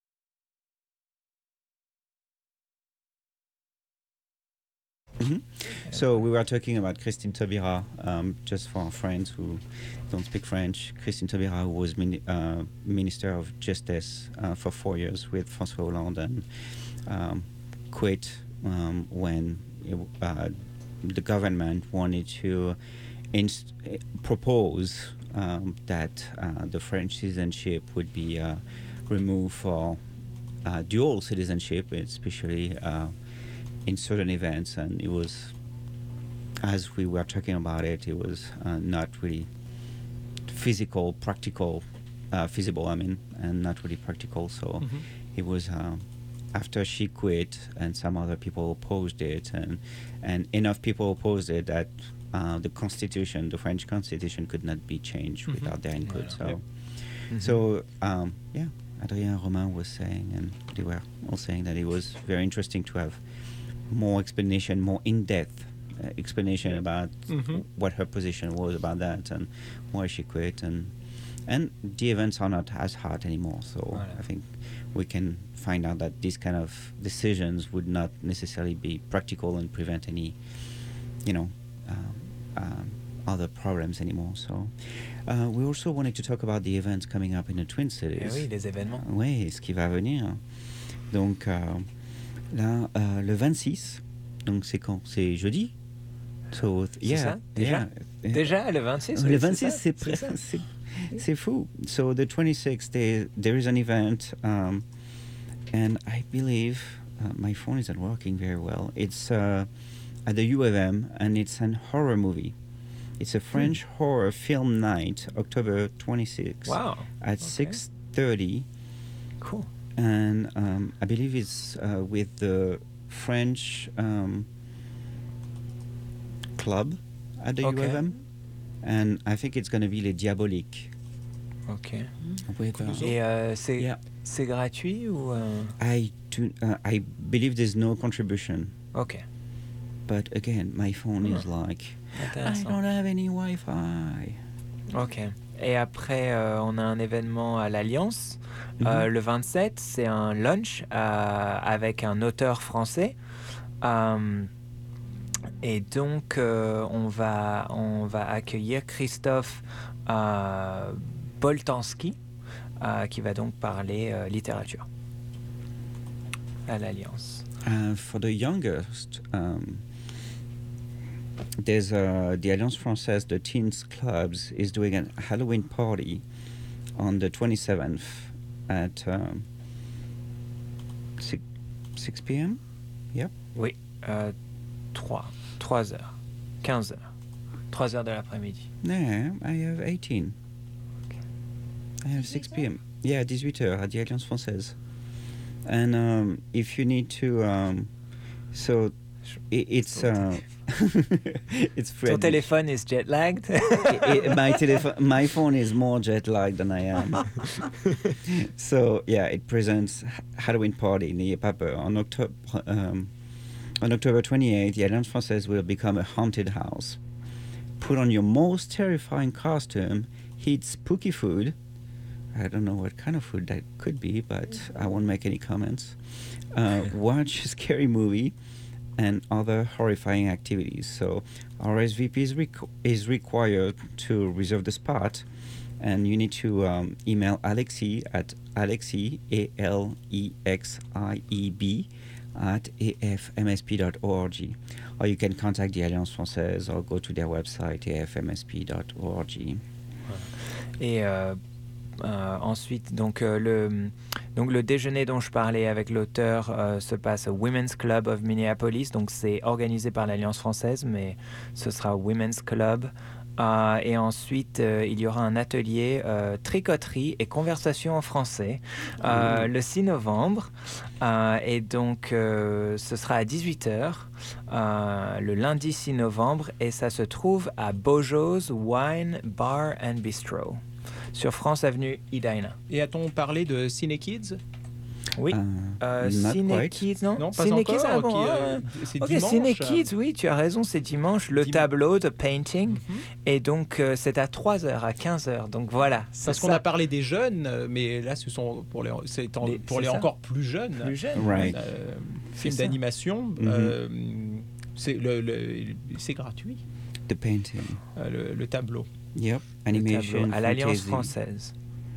Mm-hmm. So we were talking about Christine Taubira, um, just for our friends who don't speak French. Christine Taubira was mini- uh, Minister of Justice uh, for four years with François Hollande and um, quit um, when it, uh, the government wanted to inst- propose um, that uh, the French citizenship would be uh, removed for uh, dual citizenship, especially uh, in certain events. And it was, as we were talking about it, it was uh, not really physical, practical, uh, feasible, I mean, and not really practical. So Mm-hmm. it was... Uh, after she quit and some other people opposed it and and enough people opposed it that uh, the constitution, the French constitution, could not be changed Mhm. without their input. Voilà. So, Yep. Mhm. so um, yeah, Adrien Romain was saying, and they were all saying that it was very interesting to have more explanation, more in-depth uh, explanation about Mhm. what her position was about that and why she quit, and and the events are not as hard anymore. So Voilà. I think we can find out that these kind of decisions would not necessarily be practical and prevent any, you know, um, um, other problems anymore. So uh, we also wanted to talk about the events coming up in the Twin Cities. Eh oui, les événements. Oui, ce qui va venir. Donc euh, là, euh, le vingt-six, donc c'est quand? C'est jeudi. So, C'est yeah, ça, déjà yeah. Déjà, le vingt-six, Le oui, vingt-six, c'est c'est ça, prêt. c'est ça. C'est c'est fou. So the twenty-sixth, there, there is an event, um, and I believe uh, my phone isn't working very well. It's uh, at the U of M, and it's an horror movie. It's a French horror film night, October twenty-sixth, Wow. at Okay. six thirty. Cool. And um, I believe it's uh, with the French um, club at the U Okay. of M. And I think it's going to be Les Diaboliques. Ok. With, uh, Et euh, c'est yeah. c'est gratuit ou euh... I do. Uh, I believe there's no contribution. Ok. But again, my phone is Hmm. like, I Intéressant. don't have any Wi-Fi. Ok. Et après, euh, on a un événement à l'Alliance. Euh, Mhm. le vingt-sept, c'est un lunch euh, avec un auteur français. Euh, Et donc, euh, on, va, on va accueillir Christophe euh, Boltanski, euh, qui va donc parler euh, littérature à l'Alliance. Uh, for the youngest, um, there's uh, the Alliance Française, the Teens Clubs, is doing a Halloween party on the twenty-seventh at um, six p.m. Yep. Oui, euh, trois, trois heures, quinze heures, trois heures de l'après-midi. No, I have eighteen. Okay. I have six p.m. Yeah, dix-huit heures at the Alliance Française. And um, if you need to, um, so it, it's uh, it's Ton Fred. téléphone is jet lagged. It- it- my telephone, my phone is more jet lagged than I am. So yeah, it presents Halloween party near Papa on October um, on October twenty-eighth. The Alliance Française will become a haunted house. Put on your most terrifying costume, eat spooky food. I don't know what kind of food that could be, but I won't make any comments. Uh, watch a scary movie and other horrifying activities. So R S V P is, requ- is required to reserve the spot, and you need to um, email Alexi at Alexi, A L E X I E B, at a f m s p dot org. Or you can contact the Alliance Française or go to their website, a f m s p dot org. Et euh, euh, ensuite, donc, euh, le, donc le déjeuner dont je parlais avec l'auteur euh, se passe au Women's Club of Minneapolis. Donc c'est organisé par l'Alliance Française, mais ce sera Women's Club. Euh, et ensuite, euh, il y aura un atelier euh, tricoterie et conversation en français euh, le six novembre. Euh, et donc, euh, ce sera à dix-huit heures, euh, le lundi six novembre. Et ça se trouve à Bojo's Wine Bar and Bistro, sur France Avenue Edina. Et a-t-on parlé de Cine Kids? Oui. Euh, not Cine quite. Kids, non, Non, pas Cine encore, Kids, ah bon, qui, euh, ouais. c'est Ok, dimanche, Cine euh. Kids, oui, tu as raison, c'est dimanche, le Dim- tableau de painting. Et donc, euh, c'est à trois heures, à quinze heures. Donc voilà. c'est Parce qu'on ça. a parlé des jeunes, euh, mais là, ce sont pour les, c'est en- Les- pour c'est les ça. encore plus jeunes. Plus jeunes. Right. Euh, film C'est ça. d'animation, Mhm. euh, c'est le, le- c'est gratuit, The painting. euh, le, le tableau. Yep. Le Animation. tableau à l'Alliance fantasy. Française.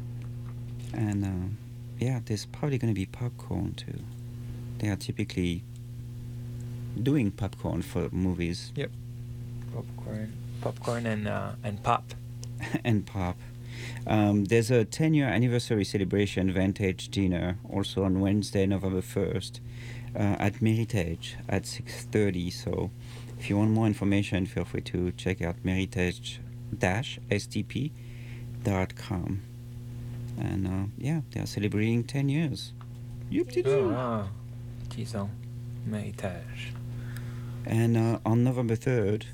And uh, yeah, there's probably going to be popcorn too. They are typically doing popcorn for movies. Yep. Popcorn, popcorn and, uh, and pop. And pop. Um, there's a ten-year anniversary celebration vintage dinner also on Wednesday, November first, uh, at Meritage at six thirty. So if you want more information, feel free to check out meritage dash s t p dot com. And uh, yeah, they are celebrating ten years. Yoop-de-doo. Oh, wow. dix ans. Méritage. And uh, on November third,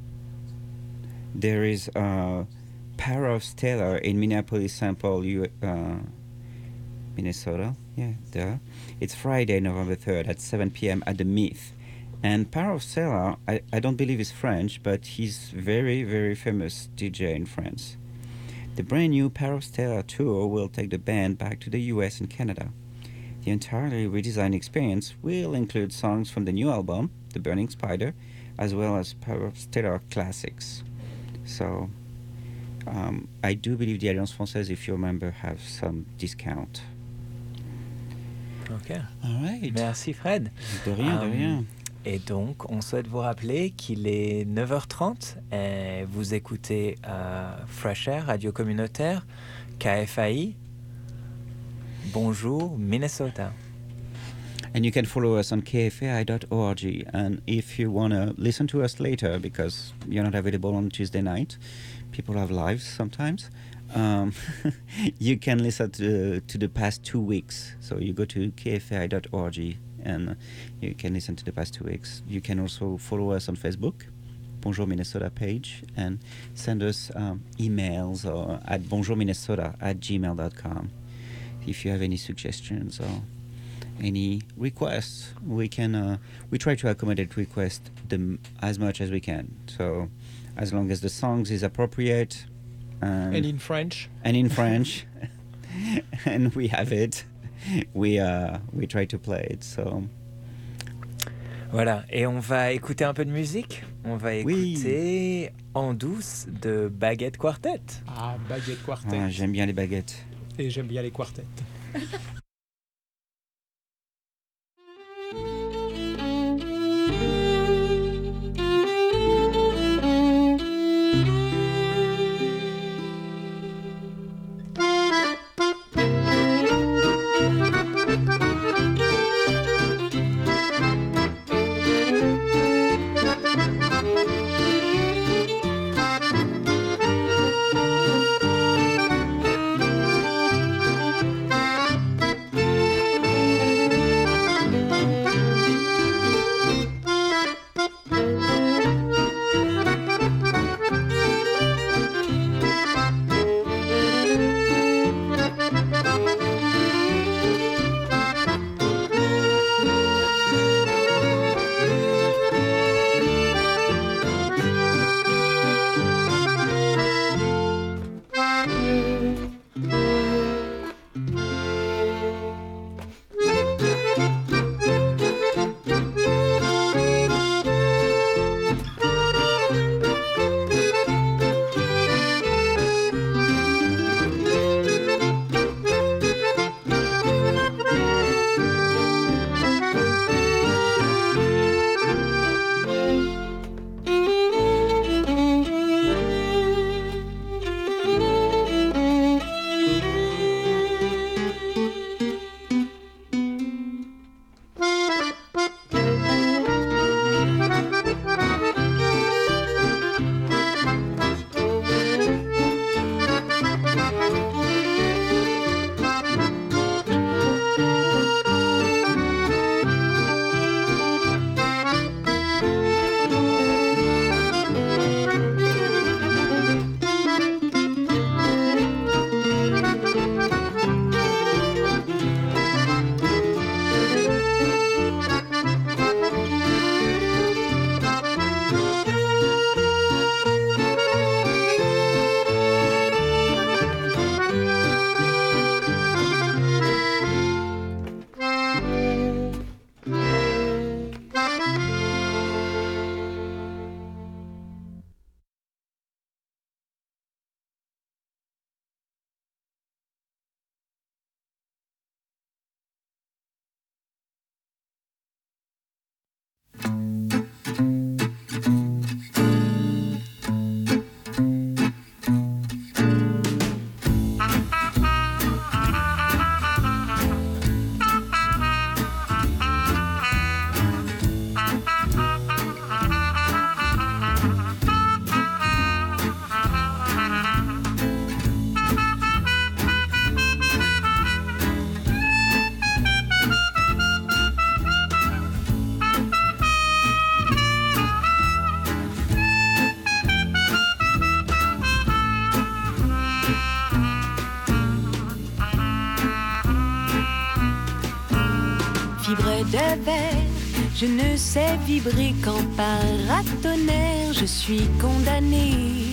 there is uh, Power of Stellar in Minneapolis, Saint Paul, U- uh, Minnesota. Yeah, there. It's Friday, November third at seven p.m. at the Myth. And Power of Stellar, I, I don't believe he's French, but he's very, very famous D J in France. The brand new Power of Stellar tour will take the band back to the U S and Canada. The entirely redesigned experience will include songs from the new album, The Burning Spider, as well as Power of Stellar classics. So, um, I do believe the Alliance Française, if you're a member, have some discount. Ok. All right. Merci Fred. De rien, de Euh, rien. Et donc, on souhaite vous rappeler qu'il est neuf heures trente et vous écoutez euh, Fresh Air, radio communautaire, K F A I. Bonjour, Minnesota. And you can follow us on k f a i dot org. And if you want to listen to us later, because you're not available on Tuesday night, people have lives sometimes, um, you can listen to, to the past two weeks. So you go to k f a i dot org and you can listen to the past two weeks. You can also follow us on Facebook, Bonjour Minnesota page, and send us um, emails or at bonjourminnesota at gmail dot com if you have any suggestions or any requests. We can uh, we try to accommodate requests them as much as we can. So as long as the songs is appropriate and, And in French. and in French and we have it, we uh we try to play it. So Voilà, et on va écouter un peu de musique. On va écouter oui. En douce de Baguette Quartet. Ah, Baguette Quartet. Ah, j'aime bien les baguettes. Et j'aime bien les quartettes. De verre, je ne sais vibrer qu'en paratonnerre. Je suis condamnée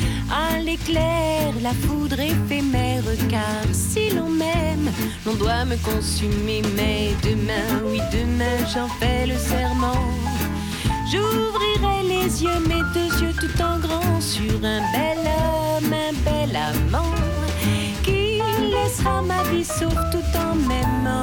à l'éclair, la foudre éphémère. Car si l'on m'aime, l'on doit me consumer. Mais demain, oui demain, j'en fais le serment. J'ouvrirai les yeux, mes deux yeux tout en grand, sur un bel homme, un bel amant, qui laissera ma vie sauve tout en m'aimant.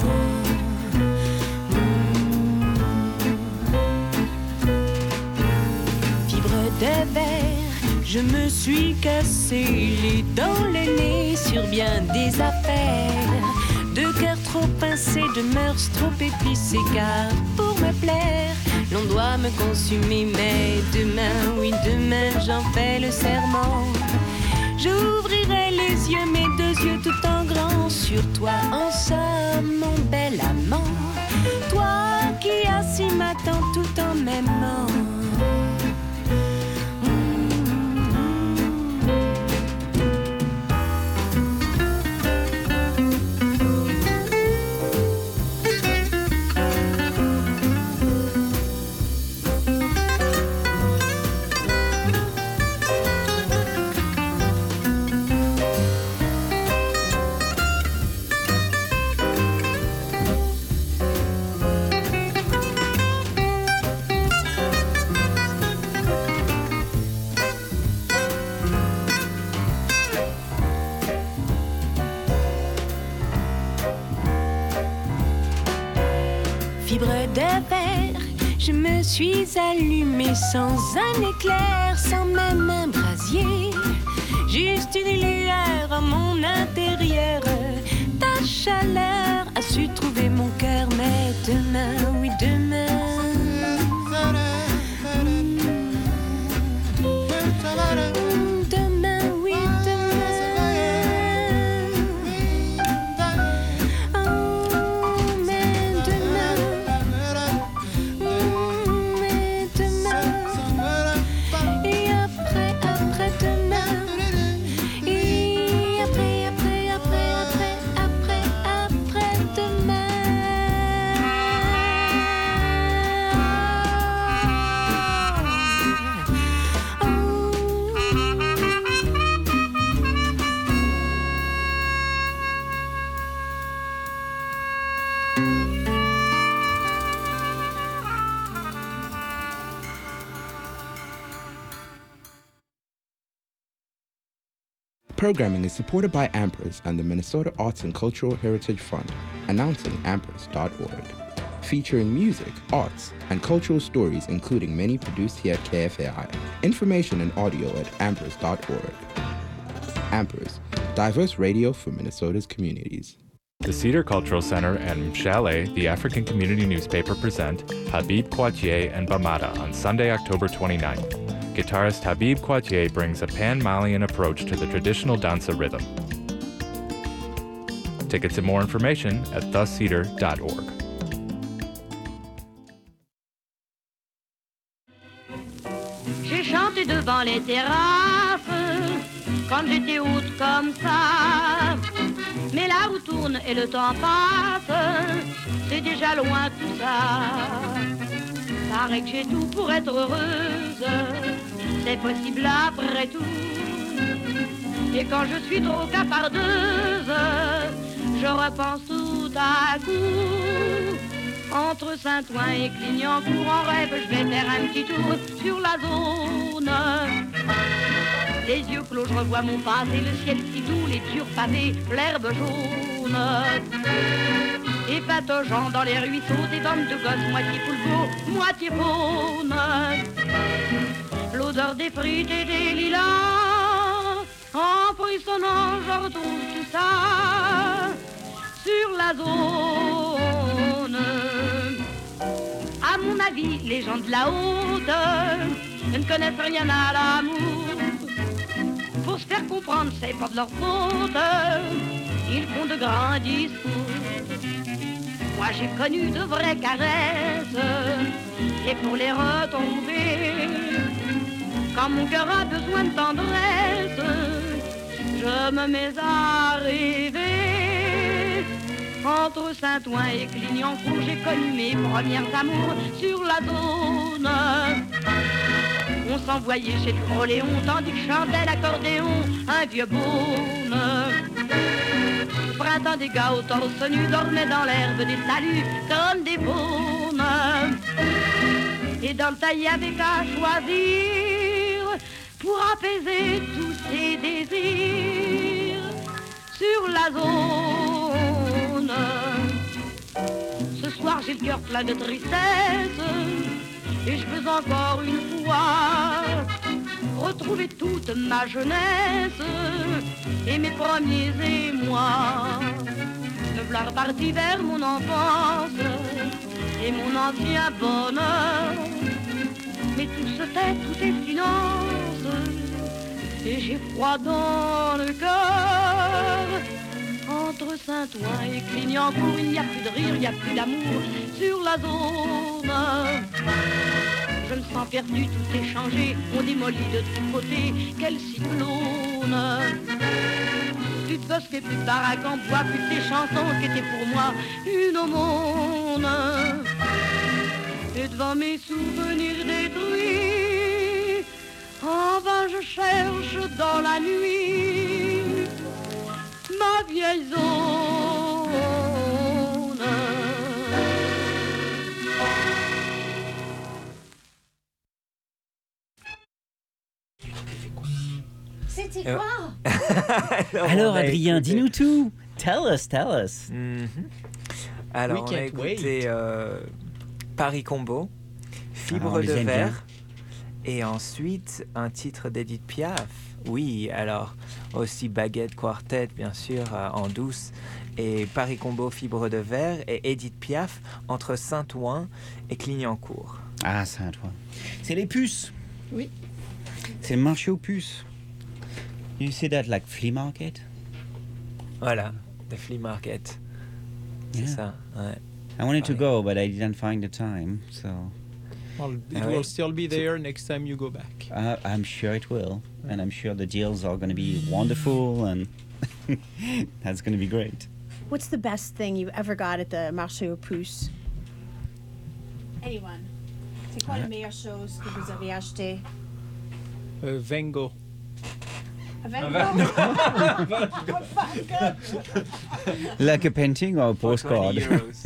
De verre, je me suis cassé les dents, le nez sur bien des affaires. De cœur trop pincé, de mœurs trop épicées. Car pour me plaire, l'on doit me consumer. Mais demain, oui demain, j'en fais le serment. J'ouvrirai les yeux, mes deux yeux tout en grand, sur toi en somme, mon bel amant. Toi qui assis m'attends tout en m'aimant. fibre de verre. Je me suis allumée sans un éclair, sans même un brasier. Juste une lueur à mon intérieur. Ta chaleur a su trouver mon cœur. Mais demain, oui demain, demain, oui Programming is supported by AMPERS and the Minnesota Arts and Cultural Heritage Fund, announcing ampers dot org. Featuring music, arts, and cultural stories, including many produced here at K F A I. Information and audio at ampers dot org. AMPERS, diverse radio for Minnesota's communities. The Cedar Cultural Center and Chalet, the African community newspaper, present Habib Kwatie and Bamada on Sunday, October twenty-ninth. Guitarist Habib Kwatie brings a pan-Malian approach to the traditional dansa rhythm. Tickets and more information at the cedar dot org. J'ai chanté devant les terrasses quand j'étais haute comme ça. Mais la roue tourne et le temps passe, c'est déjà loin tout ça. Paraît que j'ai tout pour être heureuse, c'est possible après tout. Et quand je suis trop cafardeuse, je repense tout à coup. Entre Saint-Ouen et Clignancourt, en rêve, je vais faire un petit tour sur la zone. Les yeux clos, je revois mon passé, le ciel si doux, les purs pavés, l'herbe jaune. Et pataugeant dans les ruisseaux, des bandes de gosses, moitié poulpeau, moitié faune. L'odeur des frites et des lilas, en frissonnant, je retrouve tout ça sur la zone. À mon avis, les gens de la haute ne connaissent rien à l'amour. Pour se faire comprendre, c'est pas de leur faute, ils font de grands discours. Moi j'ai connu de vraies caresses, et pour les retrouver, quand mon cœur a besoin de tendresse, je me mets à rêver. Entre Saint-Ouen et Clignancourt, j'ai connu mes premières amours sur la zone. On s'envoyait chez le Roléon, tandis que chantait l'accordéon, un vieux beaune. Printemps des gars au torse nu dormaient dans l'herbe des talus comme des faunes. Et dans le taillis avait qu'à choisir pour apaiser tous ses désirs sur la zone. Ce soir j'ai le cœur plein de tristesse et je veux encore une fois retrouver toute ma jeunesse et mes premiers émois. Me voilà reparti vers mon enfance et mon ancien bonheur. Mais tout se tait, tout est silence et j'ai froid dans le cœur. Entre Saint-Ouen et Clignancourt, il n'y a plus de rire, il n'y a plus d'amour sur la zone. Je me sens perdu, tout est changé, on démolit de tous côtés, quel cyclone. Plus de bosques et plus de baraques en bois, plus de ces chansons qui étaient pour moi une aumône. Et devant mes souvenirs détruits, en vain je cherche dans la nuit ma vieille zone. C'était quoi? Alors, Adrien, dis-nous tout. Tell us, tell us. Mm-hmm. Alors, We on a can't écouté wait. euh, Paris Combo, Fibre Ah, on les de aime bien. verre, et ensuite un titre d'Edith Piaf. Oui, alors aussi Baguette Quartet, bien sûr, euh, en douce, et Paris Combo, Fibre de verre, et Edith Piaf entre Saint-Ouen et Clignancourt. Ah, ça, toi. C'est les puces. Oui. C'est le marché aux puces. You see that like flea market? Voilà, the flea market. C'est Yeah. ça, ouais. I wanted to Ouais. go, but I didn't find the time, so Well, it Ah will ouais. still be there next time you go back. uh, I'm sure it will. And I'm sure the deals are going to be wonderful, and that's going to be great. What's the best thing you ever got at the marché aux puces? Anyone? C'est quoi Ouais. la meilleure chose que vous avez acheté? Euh, Vengo. Like a painting or a postcard? twenty euros.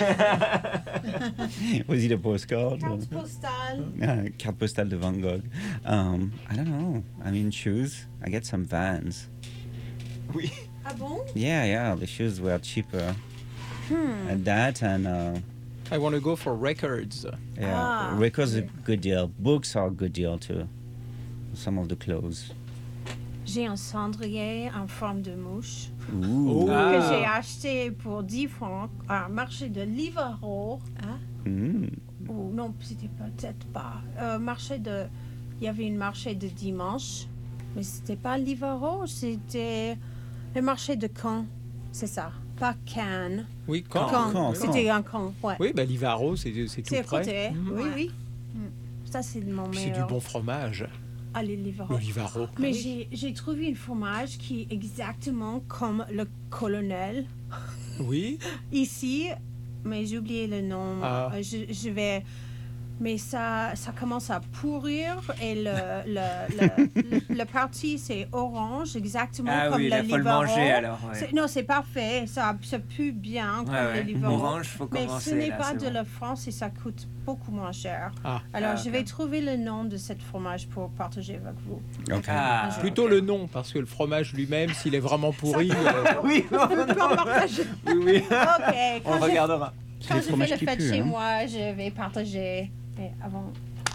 Was it a postcard? Carte postale. Uh, carte postale de Van Gogh. Um, I don't know. I mean, shoes. I get some Vans. Oui. Ah bon? Yeah, yeah. The shoes were cheaper Hmm. at that, and uh, I want to go for records. yeah, Ah, records a good deal. Books are a good deal too. Some of the clothes. J'ai un cendrier en forme de mouche Ooh. que j'ai acheté pour dix francs à un marché de Livarot. Hein? Mm. Ou non, c'était peut-être pas. Euh, marché de... Il y avait une marché de dimanche, mais c'était pas Livarot, c'était le marché de Caen. C'est ça, pas Cannes. Oui, Caen. Caen. Caen, C'était un Caen, ouais. Oui, bah, Livaro, c'est c'est tout C'est à près. côté, Mhm. oui, oui. Mm. Ça, c'est mon Puis c'est meilleur. du bon fromage. Allez, Livarot. Le Livaro. Mais j'ai, j'ai trouvé un fromage qui est exactement comme le colonel Oui. ici, mais j'ai oublié le nom. Ah. Euh, Je, je vais... Mais ça, ça commence à pourrir et le, le, le, le, le parti, c'est orange, exactement Ah comme oui, le là, faut le Livaro. manger, alors, ouais. C'est- non, c'est parfait. Ça, ça pue bien comme Ouais, le ouais. Livaro. Orange, faut Mais ce commencer, n'est là, pas c'est de bon. la France et ça coûte beaucoup moins cher. Ah. Alors, Ah, je ok. vais trouver le nom de ce fromage pour partager avec vous. Okay. Ah, Plutôt le nom, parce que le fromage lui-même, s'il est vraiment pourri. euh, oui, On peut en partager. oui, oui. OK. On Quand je- regardera. Quand les je fromages fais le qui fête puent, chez hein. moi, je vais partager. Mais avant.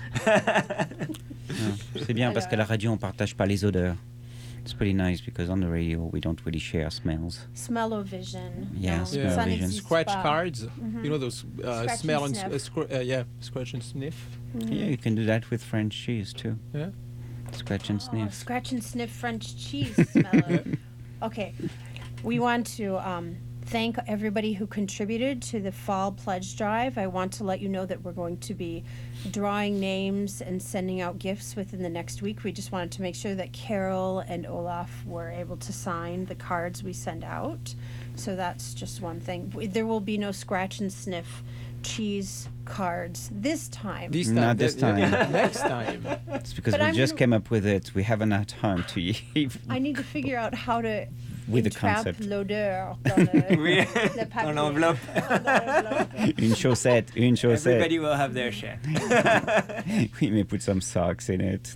Yeah. C'est bien parce qu'à la radio, on partage pas les odeurs. It's pretty nice because on the radio, we don't really share smells. Smell-o-vision. Yeah, Non, smell-o-vision. ça n'existe Scratch pas. cards, Mhm. you know those uh, Scratch smell and and sniff. uh, scr- uh, yeah, scratch and sniff. Mhm. Yeah, you can do that with French cheese too. Yeah. Scratch and Oh, sniff. scratch and sniff French cheese smell. Okay. We want to um, thank everybody who contributed to the Fall Pledge Drive. I want to let you know that we're going to be drawing names and sending out gifts within the next week. We just wanted to make sure that Carol and Olaf were able to sign the cards we send out. So that's just one thing. There will be no scratch and sniff cheese cards this time. This time, Not this that- yeah, time. next time. It's because But we I'm just gonna- came up with it. We haven't had time to eat I need to figure out how to with the entrap concept. l'odeur dans le, Oui, le papier. dans l'enveloppe. Dans l'enveloppe. Une chaussette, une chaussette. Everybody will have their share. We may put some socks in it.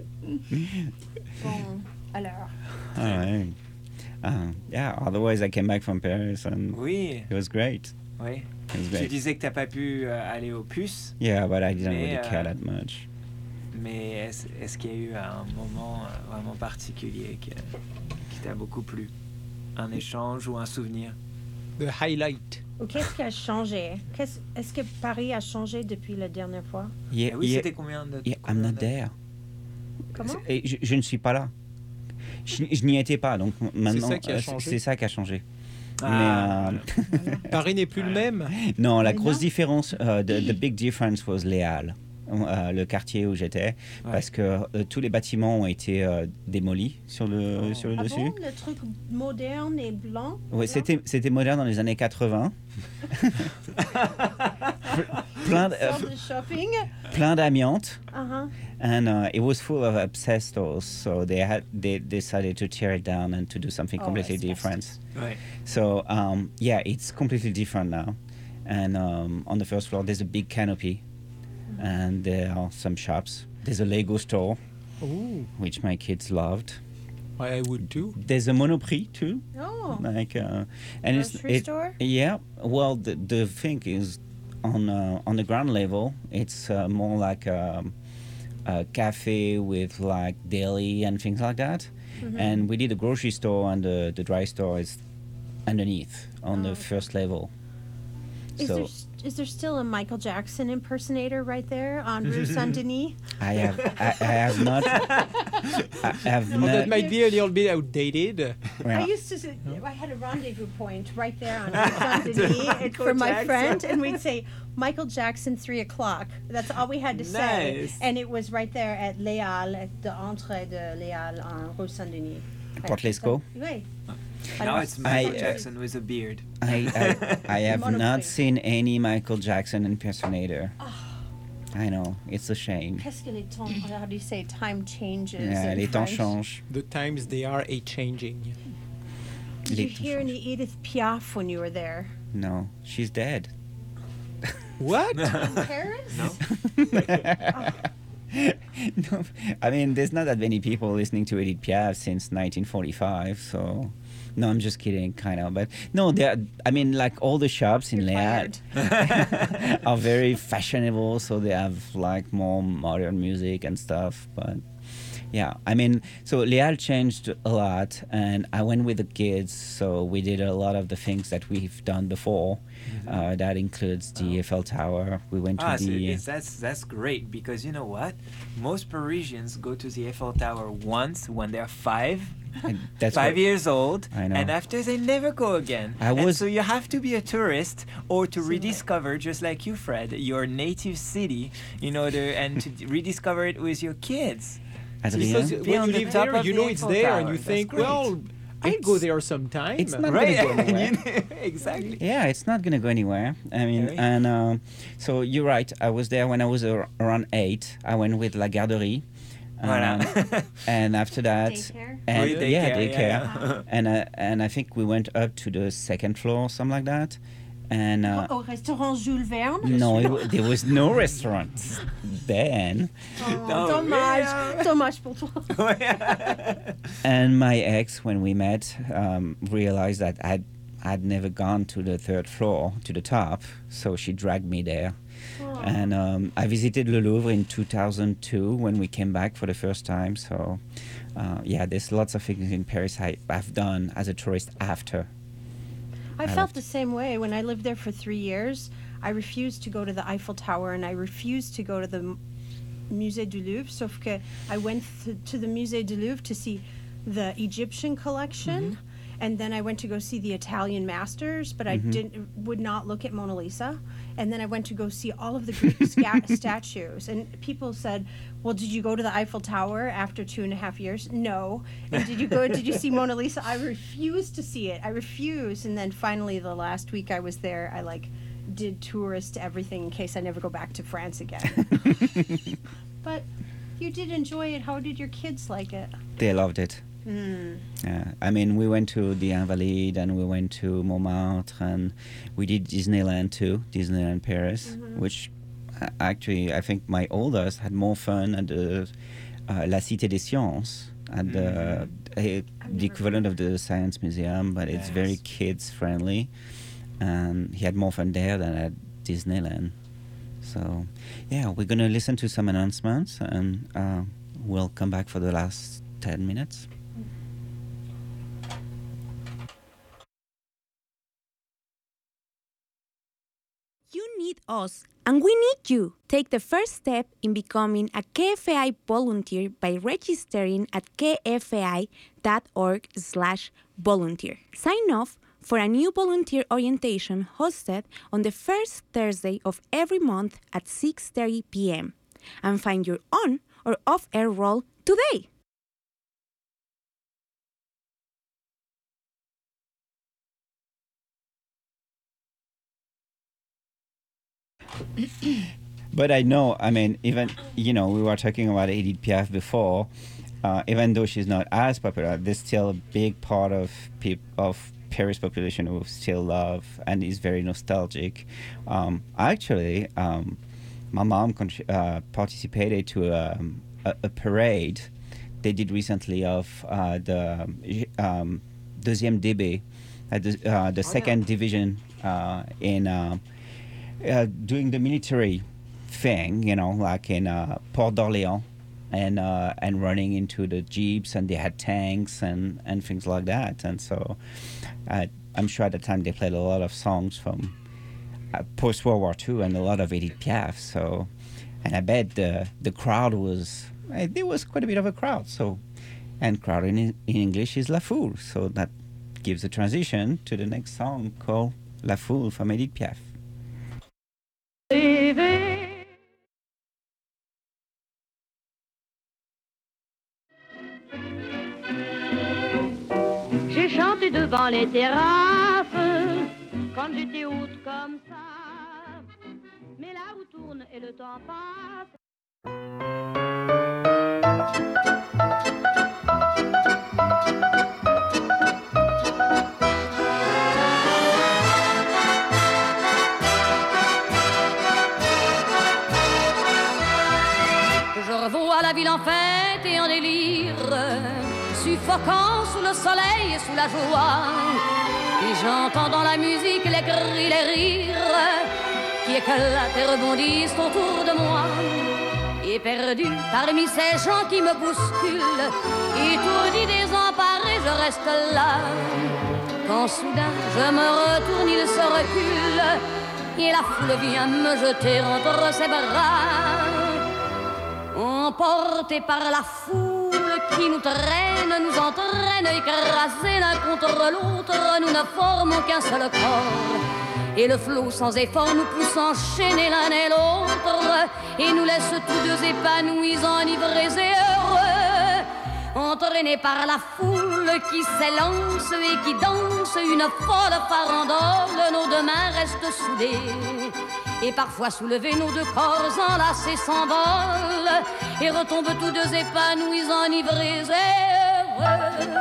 Bon, alors. All right. Uh, yeah, otherwise I came back from Paris and Oui, it was great. oui. It was Tu great. disais que t'as pas pu euh, aller aux puces, Yeah, but I didn't Mais, really care euh, that much. mais est-ce, est-ce qu'il y a eu un moment euh, vraiment particulier qui, qui t'a beaucoup plu? Un échange ou un souvenir? The highlight. Ou qu'est-ce qui a changé? Qu'est-ce, est-ce que Paris a changé depuis la dernière fois? Yeah, Eh oui, yeah, c'était combien de yeah, I'm combien not de- there. Comment? Et je, je ne suis pas là. Je, je n'y étais pas, donc maintenant ça qui a euh, changé. c'est ça qui a changé. Ah, Mais, euh, Paris n'est plus le même. non, la Mais grosse non. différence, euh, the, the big difference was Les Halles, euh, le quartier où j'étais, Ouais. parce que euh, tous les bâtiments ont été euh, démolis sur le, Oh. sur le Ah dessus. bon, le truc moderne et blanc? Ouais, blanc? c'était, c'était moderne dans les années quatre-vingts. plein, de- euh, Sorte de shopping? plein d'amiante. Uh-huh. And uh, it was full of asbestos, so they had they decided to tear it down and to do something Oh, completely asbestos. different. Ouais. So um, yeah, it's completely different now. And um, on the first floor, there's a big canopy, and there are some shops. There's a Lego store, Ooh. which my kids loved. I would too. There's a Monoprix too. Oh. Like, uh, and it's Grocery it, store? Yeah. Well, the the thing is, on uh, on the ground level, it's uh, more like a, a cafe with like deli and things like that. Mhm. And we did a grocery store, and the the dry store is underneath on Oh, the okay. first level. Is so there s- is there still a Michael Jackson impersonator right there on Rue Saint Denis? I have I, I have not I have Well, not. that might be a little bit outdated. Yeah. I used to. Say, I had a rendezvous point right there on Rue Saint Denis and for my Jackson. friend, and we'd say Michael Jackson three o'clock. That's all we had to say, Nice. and it was right there at Les Halles, at the entrée de Les Halles on Rue Saint Denis. Port Lescaut? Oui. Now it's Michael I, uh, Jackson with a beard. I, I, I have Monopoly. not seen any Michael Jackson impersonator. Oh. I know, it's a shame. Qu'est-ce que les temps? How do you say time changes? Yeah, in les temps French? changent. The times they are a changing. Did Les you temps hear any Edith Piaf when you were there? No, she's dead. What? In Paris? No. No, I mean, there's not that many people listening to Edith Piaf since nineteen forty-five, so... No, I'm just kidding, kind of. But no, there. I mean, like all the shops in Léal are very fashionable, so they have like more modern music and stuff. But yeah, I mean, so Léal changed a lot, and I went with the kids, so we did a lot of the things that we've done before. Mm-hmm. Uh, that includes the Eiffel Tower. We went to Ah, so the. it's, that's that's great because you know what? Most Parisians go to the Eiffel Tower once when they're five. And that's five what- years old, I know. and after they never go again. I and was- so you have to be a tourist or to rediscover, just like you, Fred, your native city in order and to d- rediscover it with your kids. Adrien? Because Be when on you the live top there, of you the know it's Eiffel there, and Tower. you That's think, great. well, I'd go there sometime. It's not Right? gonna go anywhere. Exactly. Yeah, it's not gonna go anywhere. I mean, Right. and uh, so you're right. I was there when I was ar- around eight. I went with La Garderie. Voilà. Um, and after that, Daycare? and Oui, yeah, daycare, daycare, yeah, yeah. and uh, and I think we went up to the second floor, something like that. And uh, Au restaurant Jules Verne? no, it, w- there was no restaurant then. Oh, No, dommage. yeah. Dommage pour toi. And my ex, when we met, um, realized that I'd I'd never gone to the third floor, to the top, so she dragged me there. And um, I visited Le Louvre in two thousand two when we came back for the first time. So, uh, yeah, there's lots of things in Paris I, I've done as a tourist after. I I felt left. the same way when I lived there for three years. I refused to go to the Eiffel Tower and I refused to go to the M- Musée du Louvre. Sauf que I went th- to the Musée du Louvre to see the Egyptian collection, and then I went to go see the Italian masters, but I Mhm. didn't would not look at Mona Lisa. And then I went to go see all of the Greek sca- statues. And people said, "Well, did you go to the Eiffel Tower after two and a half years?" No. And did you go? Did you see Mona Lisa? I refused to see it. I refused. And then finally, the last week I was there, I like did tourist everything in case I never go back to France again. But you did enjoy it. How did your kids like it? They loved it. Mm. Yeah, I mean, we went to the Invalides and we went to Montmartre and we did Disneyland too, Disneyland Paris, which uh, actually I think my oldest had more fun at the uh, La Cité des Sciences, at the, uh, the equivalent of the Science Museum, but it's very kids friendly. And he had more fun there than at Disneyland. So, yeah, we're going to listen to some announcements and uh, we'll come back for the last ten minutes. You need us, and we need you. Take the first step in becoming a K F A I volunteer by registering at kfai dot org slash volunteer. Sign off for a new volunteer orientation hosted on the first Thursday of every month at six thirty p.m. and find your on or off-air role today. But I know, I mean, even, you know, we were talking about Edith Piaf before. Uh, even though she's not as popular, there's still a big part of peop- of Paris population who still love and is very nostalgic. Um, actually, um, my mom con- uh, participated to um, a, a parade they did recently of uh, the um, deuxième D B, uh, the, uh, the second division uh, in uh, uh, doing the military thing, you know, like in uh, Port d'Orléans, and uh, and running into the jeeps, and they had tanks and, and things like that. And so uh, I'm sure at the time they played a lot of songs from uh, post-World War Two and a lot of Edith Piaf. So, and I bet the the crowd was, uh, there was quite a bit of a crowd. So, and crowd in, in English is La Foule. So that gives a transition to the next song called La Foule from Edith Piaf. J'ai chanté devant les terrasses quand j'étais haute comme ça. Mais là où tourne et le temps passe. Je revois la ville en fête et en délire, suffoquant sous le soleil et sous la joie. Et j'entends dans la musique les cris, les rires qui éclatent et rebondissent autour de moi. Et perdu parmi ces gens qui me bousculent, étourdi, désemparé, je reste là. Quand soudain je me retourne, il se recule et la foule vient me jeter entre ses bras. Emportés par la foule qui nous traîne, nous entraîne, écrasés l'un contre l'autre, nous ne formons qu'un seul corps. Et le flot sans effort nous pousse enchaîner l'un et l'autre, et nous laisse tous deux épanouis, enivrés et heureux. Entraînés par la foule qui s'élance et qui danse une folle farandole, nos deux mains restent soudées. Et parfois soulevés, nos deux corps enlacés s'envolent et retombent tous deux épanouis, enivrés et heureux.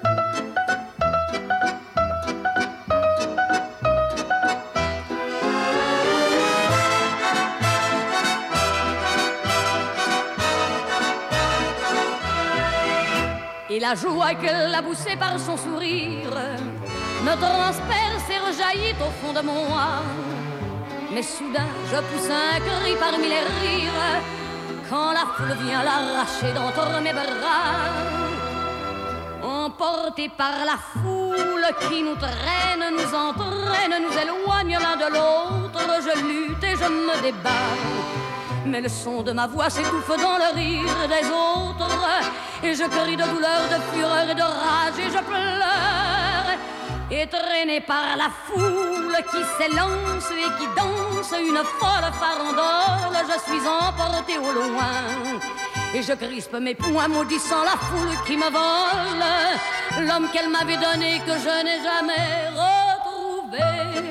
Et la joie qu'elle a poussée par son sourire me transperce et rejaillit au fond de moi. Mais soudain je pousse un cri parmi les rires quand la foule vient l'arracher d'entre mes bras. Emportés par la foule qui nous traîne, nous entraîne, nous éloigne l'un de l'autre, je lutte et je me débat. Mais le son de ma voix s'étouffe dans le rire des autres, et je crie de douleur, de fureur et de rage, et je pleure. Et traîné par la foule qui s'élance et qui danse une folle farandole, je suis emporté au loin. Et je crispe mes poings maudissant la foule qui me vole l'homme qu'elle m'avait donné, que je n'ai jamais retrouvé.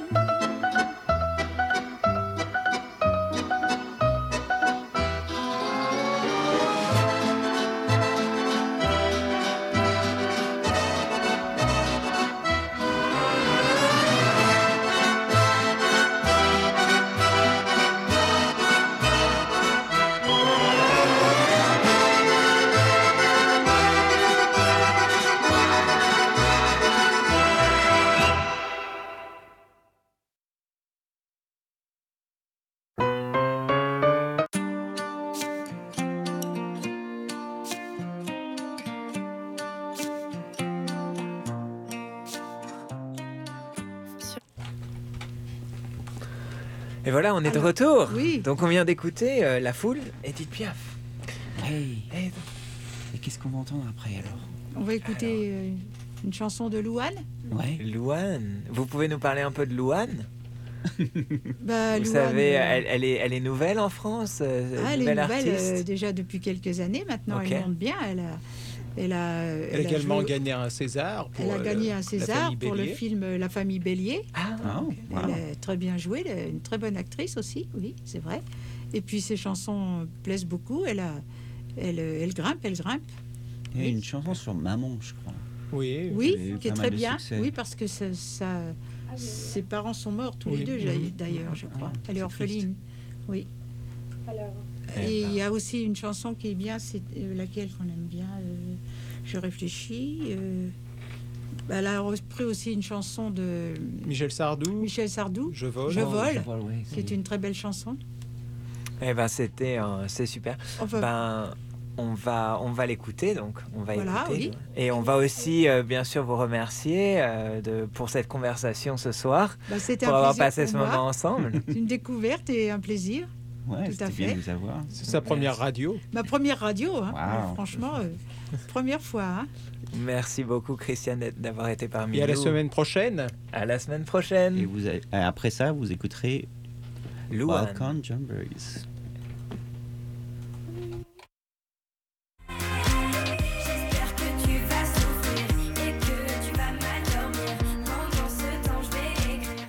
Et voilà, on est Alors, de retour. Oui. Donc on vient d'écouter euh, La Foule, Edith Piaf. Hey. Et, Et qu'est-ce qu'on va entendre après alors? On va écouter alors... euh, une chanson de Louane. Ouais. Louane. Vous pouvez nous parler un peu de Louane? bah, Vous Louane, savez, euh... elle, elle, est, elle est nouvelle en France. Euh, ah, elle nouvelle est nouvelle artiste. Euh, déjà depuis quelques années. Maintenant, okay. Elle monte bien. Elle a, elle a, elle elle a également joué... gagné un César. Pour elle a gagné un César pour Bélier. le film La Famille Bélier. Ah, okay. Elle wow. a très bien joué. Elle est une très bonne actrice aussi. Oui, c'est vrai. Et puis ses chansons plaisent beaucoup. Elle a, elle, elle grimpe, elle grimpe. Il y a oui. une chanson sur Maman, je crois. Oui, oui, qui est très bien. Succès. Oui, parce que ça, ça, ses parents sont morts tous oui. les deux, d'ailleurs, je crois. Ah, elle est orpheline. Triste. Oui. Alors, Et il y a aussi une chanson qui est bien, c'est euh, laquelle qu'on aime bien. euh, je réfléchis. euh, bah, elle a repris aussi une chanson de Michel Sardou. Michel Sardou. Je vole. Je Oh, vole. Je vole, oui. Qui est une très belle chanson. Eh ben, c'était, euh, c'est super. Enfin- Ben, on va, on va l'écouter, donc on va Voilà, écouter. oui. Et on va aussi, euh, bien sûr, vous remercier euh, de, pour cette conversation ce soir, Bah, c'était pour un avoir plaisir passé pour ce moi. moment ensemble. C'est une découverte et un plaisir. Ouais, Tout à c'était bien fait. de vous avoir. C'est sa première radio. Ma première radio, hein. Wow. Franchement, euh, première fois. Hein. Merci beaucoup, Christiane, d'être- d'avoir été parmi Et nous. à la semaine prochaine. À la semaine prochaine. Et vous avez- après ça, vous écouterez Louane. Balkan Jamborees. J'espère que tu vas souffrir et que tu vas mal dormir. Pendant ce temps, je vais écrire.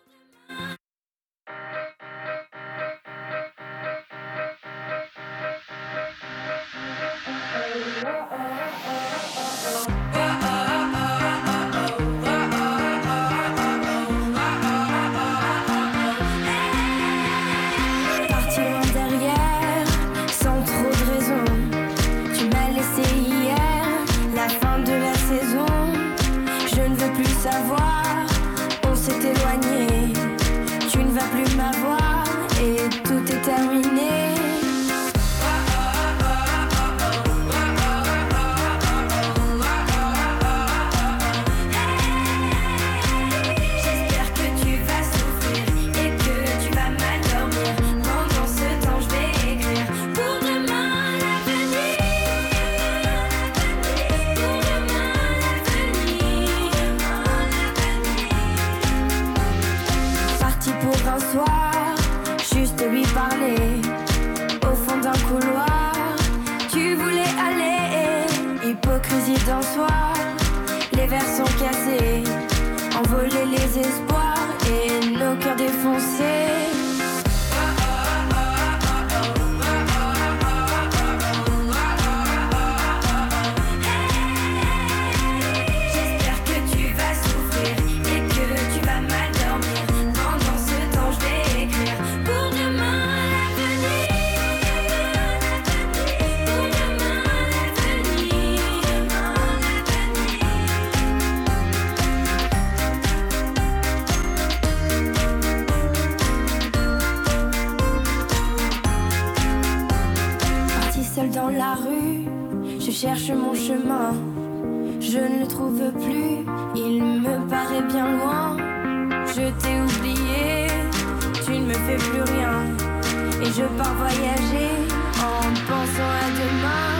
Parti loin derrière, sans trop de raison. Tu m'as laissé hier, la fin de la saison. Je ne veux plus savoir, on s'est éloigné. Tu ne vas plus m'avoir et tout est terminé. J'espère que tu vas souffrir et que tu vas mal dormir. Pendant ce temps, je vais écrire pour demain l'avenir. Pour demain l'avenir. Parti pour un soir, juste lui parler. Au fond d'un couloir, tu voulais aller. Hypocrisie d'un soir, les verres sont cassés. Envoler les espoirs et nos cœurs défoncés. J'espère que tu vas souffrir et que tu vas mal dormir. Pendant ce temps, je vais écrire pour demain l'avenir. Pour demain l'avenir. Parti seul dans la rue, je cherche mon chemin. Je ne le trouve plus, il me paraît bien loin. Je t'ai oublié, tu ne me fais plus rien. Et je pars voyager en pensant à demain.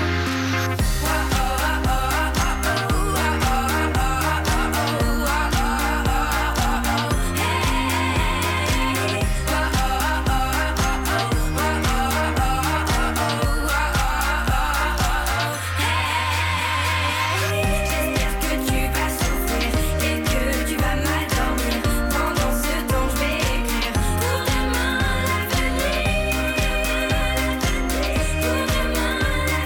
J'espère que tu vas souffrir et que tu vas mal dormir. Pendant ce temps, je vais écrire pour demain l'avenir. Pour demain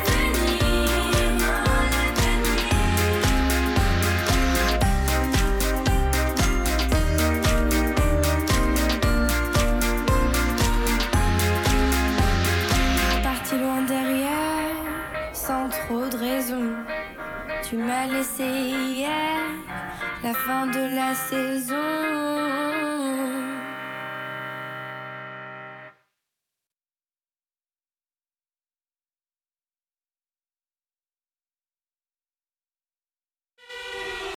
l'avenir. Parti loin derrière, sans trop de raison. Tu m'as laissé hier, la fin de la saison.